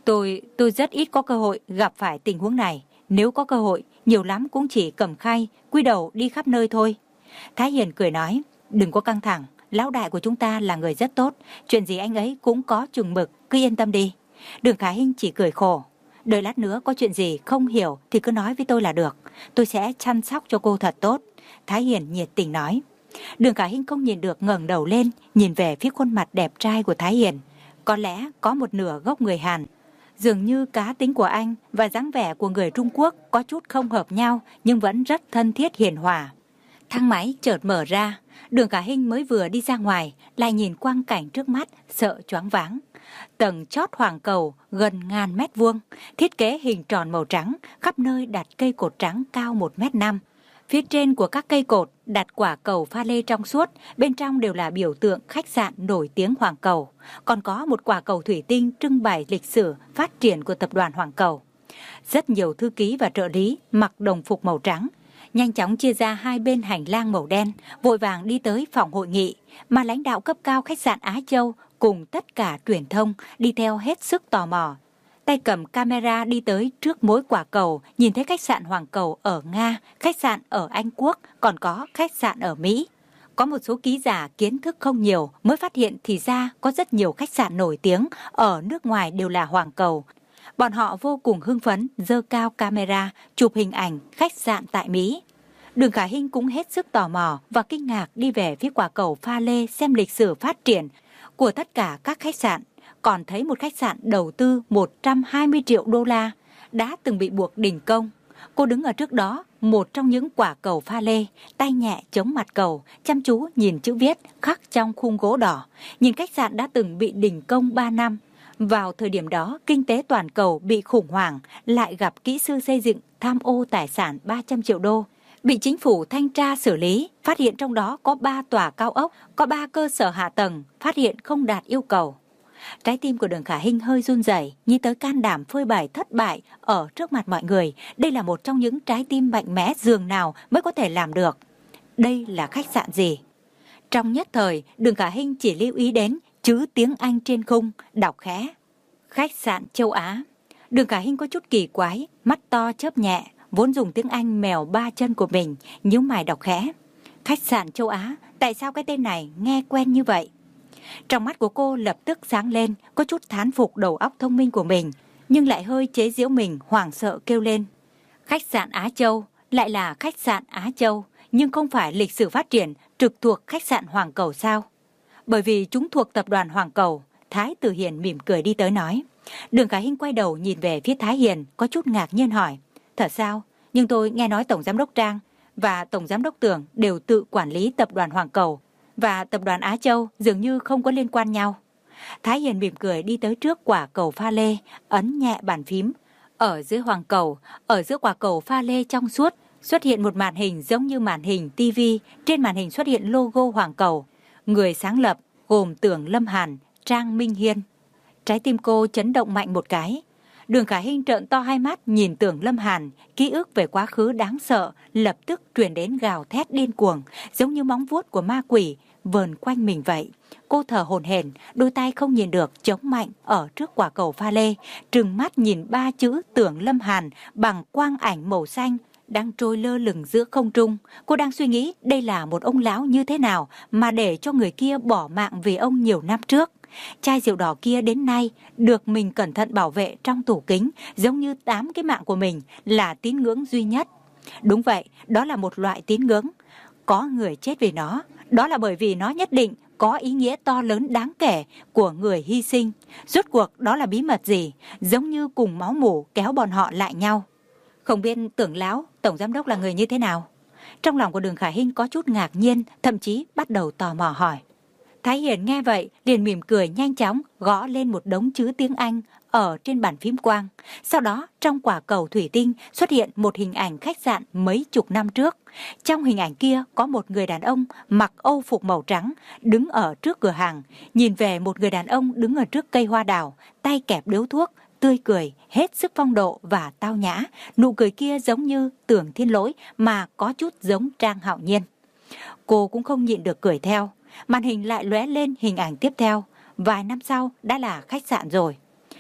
Tôi, tôi rất ít có cơ hội gặp phải tình huống này. Nếu có cơ hội, nhiều lắm cũng chỉ cầm khay, quy đầu đi khắp nơi thôi. Thái Hiền cười nói, đừng có căng thẳng, lão đại của chúng ta là người rất tốt, chuyện gì anh ấy cũng có chừng mực, cứ yên tâm đi. Đường Khả Hinh chỉ cười khổ, đợi lát nữa có chuyện gì không hiểu thì cứ nói với tôi là được, tôi sẽ chăm sóc cho cô thật tốt. Thái Hiền nhiệt tình nói. Đường Khả Hinh không nhìn được ngẩng đầu lên, nhìn về phía khuôn mặt đẹp trai của Thái Hiền. Có lẽ có một nửa gốc người Hàn. Dường như cá tính của anh và dáng vẻ của người Trung Quốc có chút không hợp nhau, nhưng vẫn rất thân thiết hiền hòa. Thang máy chợt mở ra, Đường Khả Hinh mới vừa đi ra ngoài, lại nhìn quang cảnh trước mắt, sợ choáng váng. Tầng chót hoàng cầu gần ngàn mét vuông, thiết kế hình tròn màu trắng, khắp nơi đặt cây cột trắng cao một mét năm. Phía trên của các cây cột đặt quả cầu pha lê trong suốt, bên trong đều là biểu tượng khách sạn nổi tiếng Hoàng Cầu. Còn có một quả cầu thủy tinh trưng bày lịch sử phát triển của tập đoàn Hoàng Cầu. Rất nhiều thư ký và trợ lý mặc đồng phục màu trắng, nhanh chóng chia ra hai bên hành lang màu đen, vội vàng đi tới phòng hội nghị, mà lãnh đạo cấp cao khách sạn Á Châu cùng tất cả truyền thông đi theo hết sức tò mò. Tay cầm camera đi tới trước mỗi quả cầu, nhìn thấy khách sạn Hoàng Cầu ở Nga, khách sạn ở Anh Quốc, còn có khách sạn ở Mỹ. Có một số ký giả kiến thức không nhiều mới phát hiện thì ra có rất nhiều khách sạn nổi tiếng ở nước ngoài đều là Hoàng Cầu. Bọn họ vô cùng hưng phấn, giơ cao camera, chụp hình ảnh khách sạn tại Mỹ. Đường Khả Hinh cũng hết sức tò mò và kinh ngạc đi về phía quả cầu pha lê xem lịch sử phát triển của tất cả các khách sạn. Còn thấy một khách sạn đầu tư một trăm hai mươi triệu đô la, đã từng bị buộc đình công. Cô đứng ở trước đó, một trong những quả cầu pha lê, tay nhẹ chống mặt cầu, chăm chú nhìn chữ viết khắc trong khung gỗ đỏ. Nhìn khách sạn đã từng bị đình công ba năm. Vào thời điểm đó, kinh tế toàn cầu bị khủng hoảng, lại gặp kỹ sư xây dựng tham ô tài sản ba trăm triệu đô. Bị chính phủ thanh tra xử lý, phát hiện trong đó có ba tòa cao ốc, có ba cơ sở hạ tầng, phát hiện không đạt yêu cầu. Trái tim của Đường Khả Hinh hơi run rẩy, nghĩ tới can đảm phơi bày thất bại ở trước mặt mọi người. Đây là một trong những trái tim mạnh mẽ dường nào mới có thể làm được. Đây là khách sạn gì? Trong nhất thời, Đường Khả Hinh chỉ lưu ý đến chữ tiếng Anh trên khung, đọc khẽ. Khách sạn châu Á. Đường Khả Hinh có chút kỳ quái, mắt to chớp nhẹ, vốn dùng tiếng Anh mèo ba chân của mình, nhíu mày đọc khẽ. Khách sạn châu Á, tại sao cái tên này nghe quen như vậy? Trong mắt của cô lập tức sáng lên, có chút thán phục đầu óc thông minh của mình, nhưng lại hơi chế giễu mình, hoảng sợ kêu lên. Khách sạn Á Châu, lại là khách sạn Á Châu, nhưng không phải lịch sử phát triển trực thuộc khách sạn Hoàng Cầu sao? Bởi vì chúng thuộc tập đoàn Hoàng Cầu. Thái Tử Hiền mỉm cười đi tới nói. Đường Khả Hinh quay đầu nhìn về phía Thái Hiền, có chút ngạc nhiên hỏi. Thật sao? Nhưng tôi nghe nói Tổng Giám đốc Trang và Tổng Giám đốc Tưởng đều tự quản lý tập đoàn Hoàng Cầu, và tập đoàn Á Châu dường như không có liên quan nhau. Thái Hiền mỉm cười đi tới trước quả cầu pha lê, ấn nhẹ bàn phím. Ở dưới Hoàng Cầu, ở giữa quả cầu pha lê trong suốt, xuất hiện một màn hình giống như màn hình ti vi. Trên màn hình xuất hiện logo Hoàng Cầu. Người sáng lập gồm Tưởng Lâm Hàn, Trang Minh Hiên. Trái tim cô chấn động mạnh một cái. Đường Khả Hinh trợn to hai mắt nhìn Tưởng Lâm Hàn, ký ức về quá khứ đáng sợ lập tức truyền đến gào thét điên cuồng, giống như móng vuốt của ma quỷ vờn quanh mình vậy. Cô thở hổn hển, đôi tay không nhìn được chống mạnh ở trước quả cầu pha lê, trừng mắt nhìn ba chữ Tưởng Lâm Hàn bằng quang ảnh màu xanh đang trôi lơ lửng giữa không trung. Cô đang suy nghĩ đây là một ông lão như thế nào mà để cho người kia bỏ mạng vì ông nhiều năm trước. Chai rượu đỏ kia đến nay được mình cẩn thận bảo vệ trong tủ kính, giống như tám cái mạng của mình là tín ngưỡng duy nhất. Đúng vậy, đó là một loại tín ngưỡng. Có người chết vì nó, đó là bởi vì nó nhất định có ý nghĩa to lớn đáng kể của người hy sinh. Rốt cuộc đó là bí mật gì, giống như cùng máu mủ kéo bọn họ lại nhau. Không biết Tưởng lão, Tổng Giám đốc là người như thế nào? Trong lòng của Đường Khả Hinh có chút ngạc nhiên, thậm chí bắt đầu tò mò hỏi. Thái Hiền nghe vậy, liền mỉm cười nhanh chóng gõ lên một đống chữ tiếng Anh ở trên bàn phím quang. Sau đó, trong quả cầu thủy tinh xuất hiện một hình ảnh khách sạn mấy chục năm trước. Trong hình ảnh kia có một người đàn ông mặc âu phục màu trắng, đứng ở trước cửa hàng, nhìn về một người đàn ông đứng ở trước cây hoa đào, tay kẹp điếu thuốc, tươi cười, hết sức phong độ và tao nhã. Nụ cười kia giống như Tưởng Thiên Lỗi mà có chút giống Trang Hạo Nhiên. Cô cũng không nhịn được cười theo. Màn hình lại lóe lên hình ảnh tiếp theo. Vài năm sau đã là khách sạn rồi.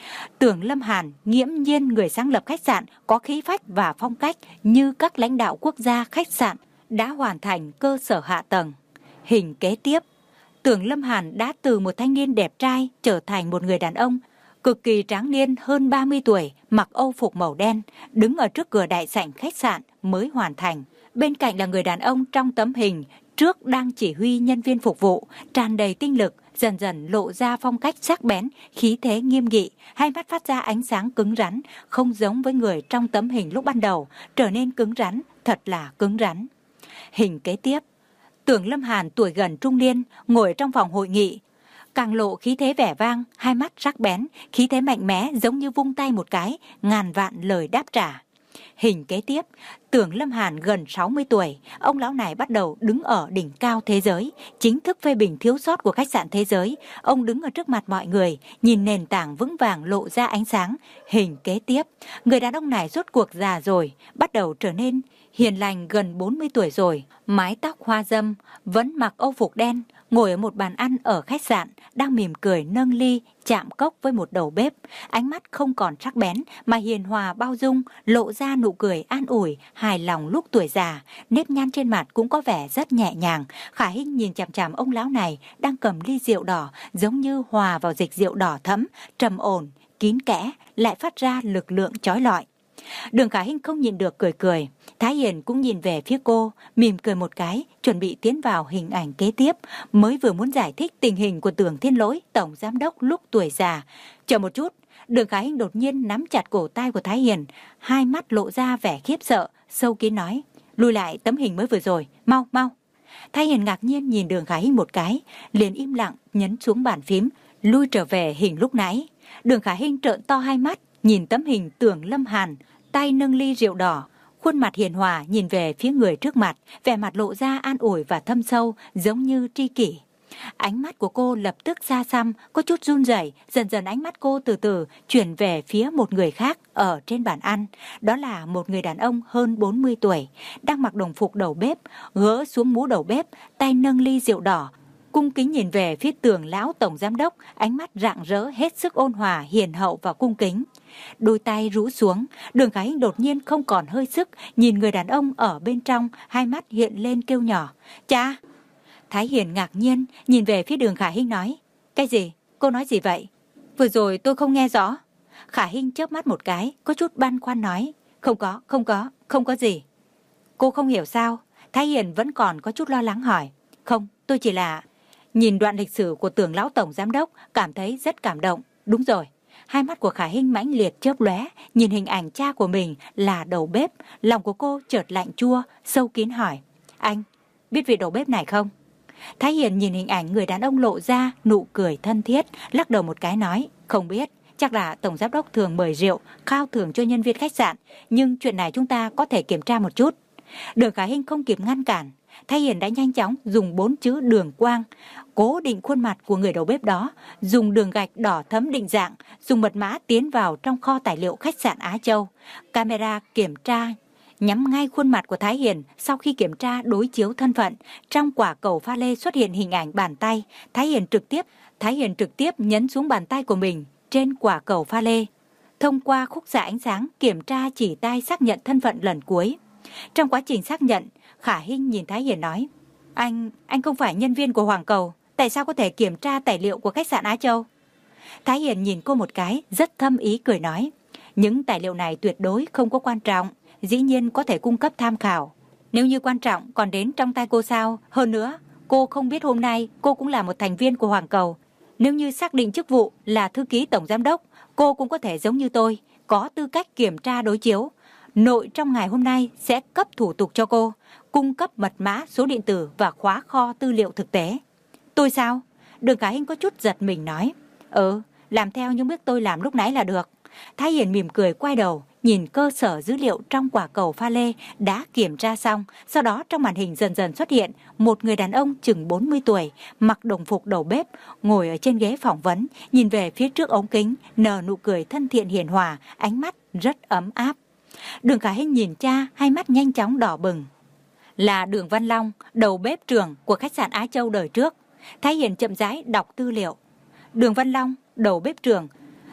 Tưởng Lâm Hàn nghiễm nhiên người sáng lập khách sạn có khí phách và phong cách như các lãnh đạo quốc gia khách sạn đã hoàn thành cơ sở hạ tầng. Hình kế tiếp, Tưởng Lâm Hàn đã từ một thanh niên đẹp trai trở thành một người đàn ông cực kỳ tráng niên hơn ba mươi tuổi, mặc âu phục màu đen, đứng ở trước cửa đại sảnh khách sạn mới hoàn thành. Bên cạnh là người đàn ông trong tấm hình trước đang chỉ huy nhân viên phục vụ, tràn đầy tinh lực, dần dần lộ ra phong cách sắc bén, khí thế nghiêm nghị, hai mắt phát ra ánh sáng cứng rắn, không giống với người trong tấm hình lúc ban đầu, trở nên cứng rắn, thật là cứng rắn. Hình kế tiếp, Tưởng Lâm Hàn tuổi gần trung niên, ngồi trong phòng hội nghị, càng lộ khí thế vẻ vang, hai mắt sắc bén, khí thế mạnh mẽ giống như vung tay một cái, ngàn vạn lời đáp trả. Hình kế tiếp, Tưởng Lâm Hàn gần sáu mươi tuổi, ông lão này bắt đầu đứng ở đỉnh cao thế giới, chính thức phê bình thiếu sót của khách sạn thế giới. Ông đứng ở trước mặt mọi người, nhìn nền tảng vững vàng lộ ra ánh sáng. Hình kế tiếp, người đàn ông này rốt cuộc già rồi, bắt đầu trở nên hiền lành, gần bốn mươi tuổi rồi, mái tóc hoa râm, vẫn mặc âu phục đen, ngồi ở một bàn ăn ở khách sạn, đang mỉm cười nâng ly, chạm cốc với một đầu bếp. Ánh mắt không còn sắc bén mà hiền hòa bao dung, lộ ra nụ cười an ủi, hài lòng lúc tuổi già. Nếp nhăn trên mặt cũng có vẻ rất nhẹ nhàng. Khả Hinh nhìn chằm chằm ông lão này đang cầm ly rượu đỏ, giống như hòa vào dịch rượu đỏ thẫm, trầm ổn, kín kẽ, lại phát ra lực lượng chói lọi. Đường Khả Hinh không nhìn được cười cười. Thái Hiền cũng nhìn về phía cô, mỉm cười một cái, chuẩn bị tiến vào hình ảnh kế tiếp. Mới vừa muốn giải thích tình hình của Tưởng Thiên Lỗi, tổng giám đốc lúc tuổi già. Chờ một chút, Đường Khả Hinh đột nhiên nắm chặt cổ tay của Thái Hiền, hai mắt lộ ra vẻ khiếp sợ, sâu kín nói: lùi lại tấm hình mới vừa rồi, mau mau. Thái Hiền ngạc nhiên nhìn Đường Khả Hinh một cái, liền im lặng nhấn xuống bàn phím, lui trở về hình lúc nãy. Đường Khả Hinh trợn to hai mắt, nhìn tấm hình Tưởng Lâm Hàn, tay nâng ly rượu đỏ, khuôn mặt hiền hòa nhìn về phía người trước mặt, vẻ mặt lộ ra an ủi và thâm sâu, giống như tri kỷ. Ánh mắt của cô lập tức xa xăm, có chút run rẩy, dần dần ánh mắt cô từ từ chuyển về phía một người khác ở trên bàn ăn. Đó là một người đàn ông hơn bốn mươi tuổi, đang mặc đồng phục đầu bếp, gỡ xuống mũ đầu bếp, tay nâng ly rượu đỏ, cung kính nhìn về phía Tưởng lão tổng giám đốc, ánh mắt rạng rỡ hết sức ôn hòa, hiền hậu và cung kính. Đôi tay rũ xuống, Đường Khả Hinh đột nhiên không còn hơi sức, nhìn người đàn ông ở bên trong, hai mắt hiện lên kêu nhỏ: cha! Thái Hiền ngạc nhiên nhìn về phía Đường Khả Hinh nói: cái gì? Cô nói gì vậy? Vừa rồi tôi không nghe rõ. Khả Hinh chớp mắt một cái, có chút băn khoăn nói: không có, không có, không có gì. Cô không hiểu sao? Thái Hiền vẫn còn có chút lo lắng hỏi: không, tôi chỉ là nhìn đoạn lịch sử của Tưởng lão tổng giám đốc, cảm thấy rất cảm động. Đúng rồi. Hai mắt của Khả Hinh mãnh liệt chớp lóe, nhìn hình ảnh cha của mình là đầu bếp, lòng của cô chợt lạnh chua, sâu kín hỏi: anh biết vị đầu bếp này không? Thái Hiền nhìn hình ảnh người đàn ông lộ ra nụ cười thân thiết, lắc đầu một cái nói: không biết, chắc là tổng giám đốc thường mời rượu, khao thưởng cho nhân viên khách sạn, nhưng chuyện này chúng ta có thể kiểm tra một chút. Đường Khả Hinh không kịp ngăn cản, Thái Hiền đã nhanh chóng dùng bốn chữ đường quang cố định khuôn mặt của người đầu bếp đó, dùng đường gạch đỏ thấm định dạng, dùng mật mã tiến vào trong kho tài liệu khách sạn Á Châu. Camera kiểm tra nhắm ngay khuôn mặt của Thái Hiền. Sau khi kiểm tra đối chiếu thân phận, trong quả cầu pha lê xuất hiện hình ảnh bàn tay. Thái Hiền trực tiếp Thái Hiền trực tiếp nhấn xuống bàn tay của mình trên quả cầu pha lê. Thông qua khúc xạ ánh sáng kiểm tra chỉ tay xác nhận thân phận lần cuối. Trong quá trình xác nhận, Khả Hinh nhìn Thái Hiền nói: Anh, anh không phải nhân viên của Hoàng Cầu, tại sao có thể kiểm tra tài liệu của khách sạn Á Châu? Thái Hiền nhìn cô một cái, rất thâm ý cười nói: những tài liệu này tuyệt đối không có quan trọng, dĩ nhiên có thể cung cấp tham khảo. Nếu như quan trọng còn đến trong tay cô sao? Hơn nữa, cô không biết hôm nay cô cũng là một thành viên của Hoàng Cầu. Nếu như xác định chức vụ là thư ký tổng giám đốc, cô cũng có thể giống như tôi, có tư cách kiểm tra đối chiếu. Nội trong ngày hôm nay sẽ cấp thủ tục cho cô, cung cấp mật mã, số điện tử và khóa kho tư liệu thực tế. Tôi sao? Đường Khả Hinh có chút giật mình nói: Ừ, làm theo những bước tôi làm lúc nãy là được. Thái Hiền mỉm cười quay đầu, nhìn cơ sở dữ liệu trong quả cầu pha lê đã kiểm tra xong. Sau đó trong màn hình dần dần xuất hiện một người đàn ông chừng bốn mươi tuổi, mặc đồng phục đầu bếp, ngồi ở trên ghế phỏng vấn, nhìn về phía trước ống kính, nở nụ cười thân thiện hiền hòa, ánh mắt rất ấm áp. Đường Khả Hinh nhìn cha, hai mắt nhanh chóng đỏ bừng. Là Đường Văn Long, đầu bếp trưởng của khách sạn Á Châu đời trước. Thái Hiền chậm rãi đọc tư liệu. Đường Văn Long, đầu bếp trưởng,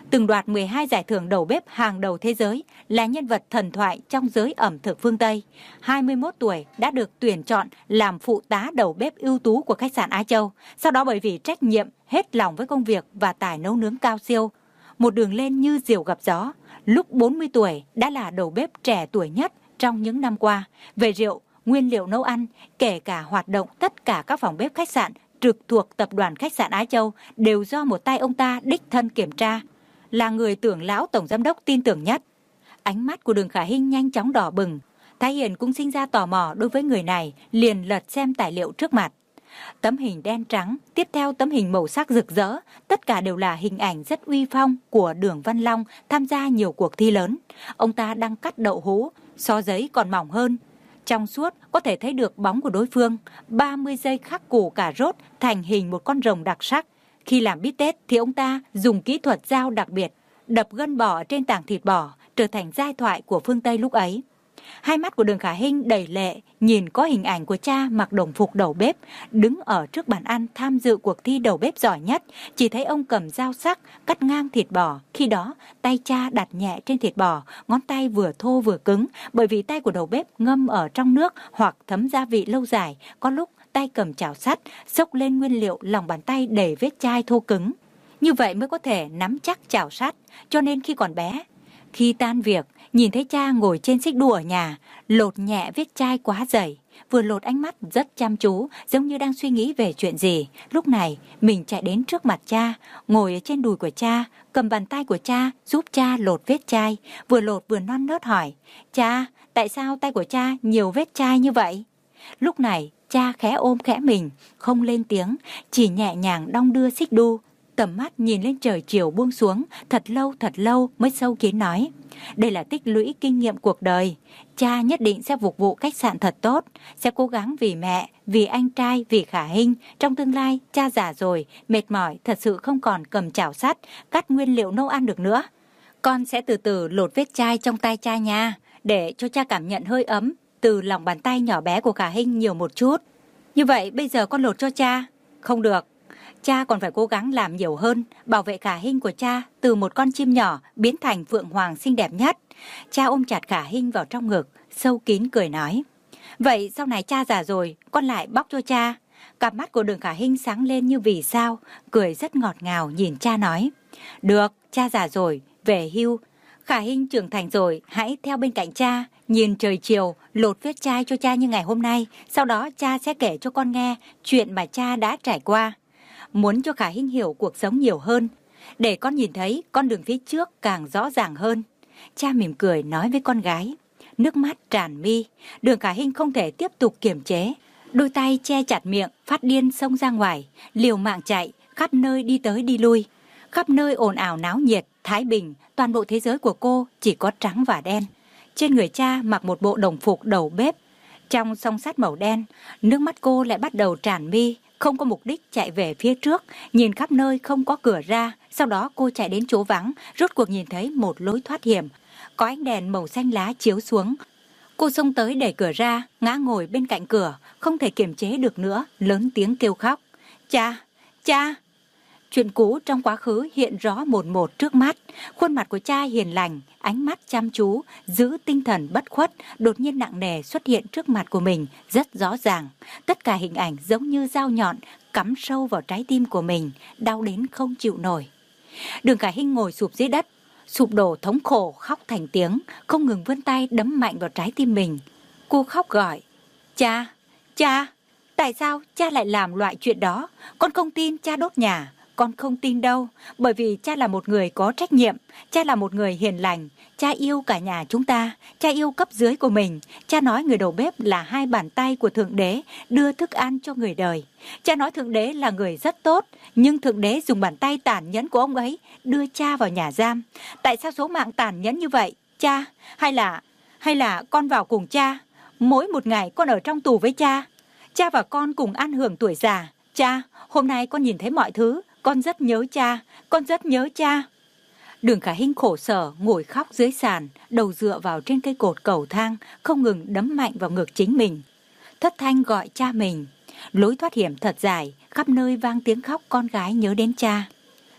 từng đoạt mười hai giải thưởng đầu bếp hàng đầu thế giới, là nhân vật thần thoại trong giới ẩm thực phương Tây. hai mươi mốt tuổi đã được tuyển chọn làm phụ tá đầu bếp ưu tú của khách sạn Á Châu. Sau đó bởi vì trách nhiệm, hết lòng với công việc và tài nấu nướng cao siêu, một đường lên như diều gặp gió. Lúc bốn mươi tuổi đã là đầu bếp trẻ tuổi nhất trong những năm qua. Về rượu, nguyên liệu nấu ăn, kể cả hoạt động tất cả các phòng bếp khách sạn trực thuộc tập đoàn khách sạn Á Châu đều do một tay ông ta đích thân kiểm tra, là người tưởng lão tổng giám đốc tin tưởng nhất. Ánh mắt của Đường Khả Hinh nhanh chóng đỏ bừng. Thái Hiền cũng sinh ra tò mò đối với người này, liền lật xem tài liệu trước mặt. Tấm hình đen trắng, tiếp theo tấm hình màu sắc rực rỡ, tất cả đều là hình ảnh rất uy phong của Đường Văn Long tham gia nhiều cuộc thi lớn. Ông ta đang cắt đậu hũ, xó giấy còn mỏng hơn. Trong suốt có thể thấy được bóng của đối phương. ba mươi giây khắc củ cà rốt thành hình một con rồng đặc sắc. Khi làm bít tết thì ông ta dùng kỹ thuật dao đặc biệt, đập gân bò trên tảng thịt bò, trở thành giai thoại của phương Tây lúc ấy. Hai mắt của Đường Khả Hinh đầy lệ, nhìn có hình ảnh của cha mặc đồng phục đầu bếp, đứng ở trước bàn ăn tham dự cuộc thi đầu bếp giỏi nhất. Chỉ thấy ông cầm dao sắc, cắt ngang thịt bò. Khi đó, tay cha đặt nhẹ trên thịt bò, ngón tay vừa thô vừa cứng, bởi vì tay của đầu bếp ngâm ở trong nước hoặc thấm gia vị lâu dài. Có lúc tay cầm chảo sắt, xốc lên nguyên liệu, lòng bàn tay đầy vết chai thô cứng. Như vậy mới có thể nắm chắc chảo sắt. Cho nên khi còn bé, khi tan việc, nhìn thấy cha ngồi trên xích đu ở nhà, lột nhẹ vết chai quá dày, vừa lột ánh mắt rất chăm chú, giống như đang suy nghĩ về chuyện gì. Lúc này, mình chạy đến trước mặt cha, ngồi trên đùi của cha, cầm bàn tay của cha, giúp cha lột vết chai, vừa lột vừa non nớt hỏi, cha, tại sao tay của cha nhiều vết chai như vậy? Lúc này, cha khẽ ôm khẽ mình, không lên tiếng, chỉ nhẹ nhàng đong đưa xích đu. Tầm mắt nhìn lên trời chiều buông xuống, thật lâu thật lâu mới sâu kín nói, đây là tích lũy kinh nghiệm cuộc đời. Cha nhất định sẽ phục vụ khách sạn thật tốt, sẽ cố gắng vì mẹ, vì anh trai, vì Khả Hinh. Trong tương lai, cha già rồi, mệt mỏi, thật sự không còn cầm chảo sắt, cắt nguyên liệu nấu ăn được nữa. Con sẽ từ từ lột vết chai trong tay cha nha, để cho cha cảm nhận hơi ấm từ lòng bàn tay nhỏ bé của Khả Hinh nhiều một chút. Như vậy bây giờ con lột cho cha. Không được. Cha còn phải cố gắng làm nhiều hơn, bảo vệ Khả Hinh của cha từ một con chim nhỏ biến thành phượng hoàng xinh đẹp nhất. Cha ôm chặt Khả Hinh vào trong ngực, sâu kín cười nói, vậy sau này cha già rồi, con lại bóc cho cha. Cặp mắt của Đường Khả Hinh sáng lên như vì sao, cười rất ngọt ngào nhìn cha nói, được, cha già rồi, về hưu. Khả Hinh trưởng thành rồi, hãy theo bên cạnh cha, nhìn trời chiều, lột vết chai cho cha như ngày hôm nay. Sau đó cha sẽ kể cho con nghe chuyện mà cha đã trải qua. Muốn cho Khả Hinh hiểu cuộc sống nhiều hơn, để con nhìn thấy con đường phía trước càng rõ ràng hơn. Cha mỉm cười nói với con gái. Nước mắt tràn mi, Đường Khả Hinh không thể tiếp tục kiềm chế. Đôi tay che chặt miệng, phát điên xông ra ngoài, liều mạng chạy, khắp nơi đi tới đi lui. Khắp nơi ồn ào náo nhiệt, thái bình, toàn bộ thế giới của cô chỉ có trắng và đen. Trên người cha mặc một bộ đồng phục đầu bếp, trong song sắt màu đen, nước mắt cô lại bắt đầu tràn mi. Không có mục đích chạy về phía trước, nhìn khắp nơi không có cửa ra. Sau đó cô chạy đến chỗ vắng, rốt cuộc nhìn thấy một lối thoát hiểm. Có ánh đèn màu xanh lá chiếu xuống. Cô xông tới đẩy cửa ra, ngã ngồi bên cạnh cửa, không thể kiềm chế được nữa, lớn tiếng kêu khóc. Cha, cha! Chuyện cũ trong quá khứ hiện rõ một một trước mắt. Khuôn mặt của cha hiền lành, ánh mắt chăm chú, giữ tinh thần bất khuất, đột nhiên nặng nề xuất hiện trước mặt của mình rất rõ ràng. Tất cả hình ảnh giống như dao nhọn cắm sâu vào trái tim của mình, đau đến không chịu nổi. Đường Khả Hinh ngồi sụp dưới đất, sụp đổ thống khổ khóc thành tiếng, không ngừng vươn tay đấm mạnh vào trái tim mình. Cô khóc gọi, cha, cha, tại sao cha lại làm loại chuyện đó? Con không tin cha đốt nhà. Con không tin đâu, bởi vì cha là một người có trách nhiệm, cha là một người hiền lành, cha yêu cả nhà chúng ta, cha yêu cấp dưới của mình. Cha nói người đầu bếp là hai bàn tay của Thượng Đế đưa thức ăn cho người đời. Cha nói Thượng Đế là người rất tốt, nhưng Thượng Đế dùng bàn tay tàn nhẫn của ông ấy đưa cha vào nhà giam. Tại sao số mạng tàn nhẫn như vậy, cha? Hay là, hay là con vào cùng cha? Mỗi một ngày con ở trong tù với cha. Cha và con cùng ăn hưởng tuổi già. Cha, hôm nay con nhìn thấy mọi thứ. Con rất nhớ cha, con rất nhớ cha. Đường Khả Hinh khổ sở ngồi khóc dưới sàn, đầu dựa vào trên cây cột cầu thang, không ngừng đấm mạnh vào ngực chính mình. Thất thanh gọi cha mình. Lối thoát hiểm thật dài, khắp nơi vang tiếng khóc con gái nhớ đến cha.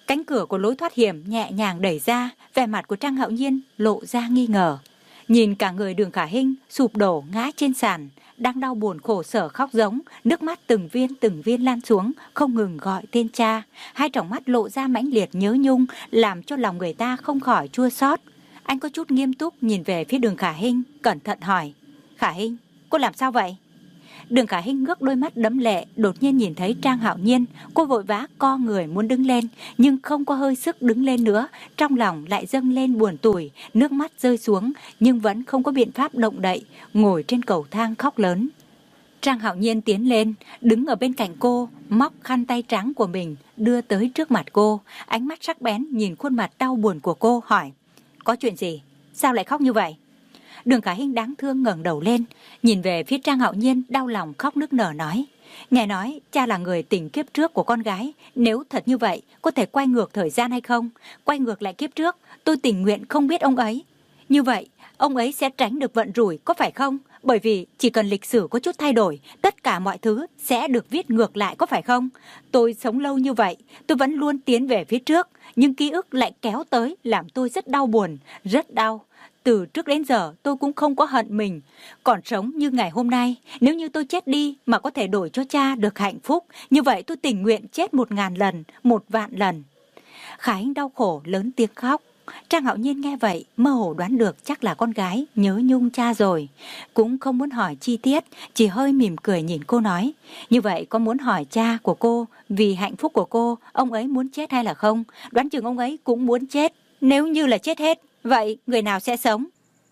Cánh cửa của lối thoát hiểm nhẹ nhàng đẩy ra, vẻ mặt của Trang Hạo Nhiên lộ ra nghi ngờ. Nhìn cả người Đường Khả Hinh sụp đổ ngã trên sàn, đang đau buồn khổ sở khóc giống, nước mắt từng viên từng viên lan xuống, không ngừng gọi tên cha. Hai tròng mắt lộ ra mãnh liệt nhớ nhung, làm cho lòng người ta không khỏi chua xót. Anh có chút nghiêm túc nhìn về phía Đường Khả Hinh, cẩn thận hỏi: Khả Hinh, cô làm sao vậy? Đường Khả Hinh ngước đôi mắt đẫm lệ, đột nhiên nhìn thấy Trang Hạo Nhiên, cô vội vã co người muốn đứng lên, nhưng không có hơi sức đứng lên nữa, trong lòng lại dâng lên buồn tủi, nước mắt rơi xuống, nhưng vẫn không có biện pháp động đậy, ngồi trên cầu thang khóc lớn. Trang Hạo Nhiên tiến lên, đứng ở bên cạnh cô, móc khăn tay trắng của mình, đưa tới trước mặt cô, ánh mắt sắc bén nhìn khuôn mặt đau buồn của cô, hỏi: Có chuyện gì? Sao lại khóc như vậy? Đường Khả Hinh đáng thương ngẩng đầu lên, nhìn về phía Trang Hạo Nhiên, đau lòng khóc nức nở nói: Nghe nói cha là người tình kiếp trước của con gái, nếu thật như vậy, có thể quay ngược thời gian hay không? Quay ngược lại kiếp trước, tôi tình nguyện không biết ông ấy. Như vậy, ông ấy sẽ tránh được vận rủi, có phải không? Bởi vì chỉ cần lịch sử có chút thay đổi, tất cả mọi thứ sẽ được viết ngược lại, có phải không? Tôi sống lâu như vậy, tôi vẫn luôn tiến về phía trước, nhưng ký ức lại kéo tới làm tôi rất đau buồn, rất đau. Từ trước đến giờ tôi cũng không có hận mình. Còn sống như ngày hôm nay, nếu như tôi chết đi mà có thể đổi cho cha được hạnh phúc, như vậy tôi tình nguyện chết một ngàn lần, một vạn lần. Khả Hinh đau khổ lớn tiếng khóc. Trang Hạo Nhiên nghe vậy, mơ hồ đoán được chắc là con gái nhớ nhung cha rồi. Cũng không muốn hỏi chi tiết, chỉ hơi mỉm cười nhìn cô nói: Như vậy có muốn hỏi cha của cô, vì hạnh phúc của cô, ông ấy muốn chết hay là không? Đoán chừng ông ấy cũng muốn chết. Nếu như là chết hết, vậy người nào sẽ sống?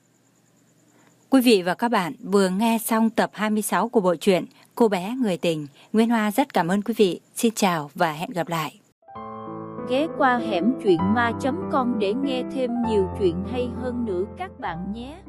Quý vị và các bạn vừa nghe xong tập hai mươi sáu của bộ truyện Cô bé người tình. Nguyễn Hoa rất cảm ơn quý vị. Xin chào và hẹn gặp lại. Ghé qua hẻm truyện ma chấm com để nghe thêm nhiều chuyện hay hơn nữa các bạn nhé.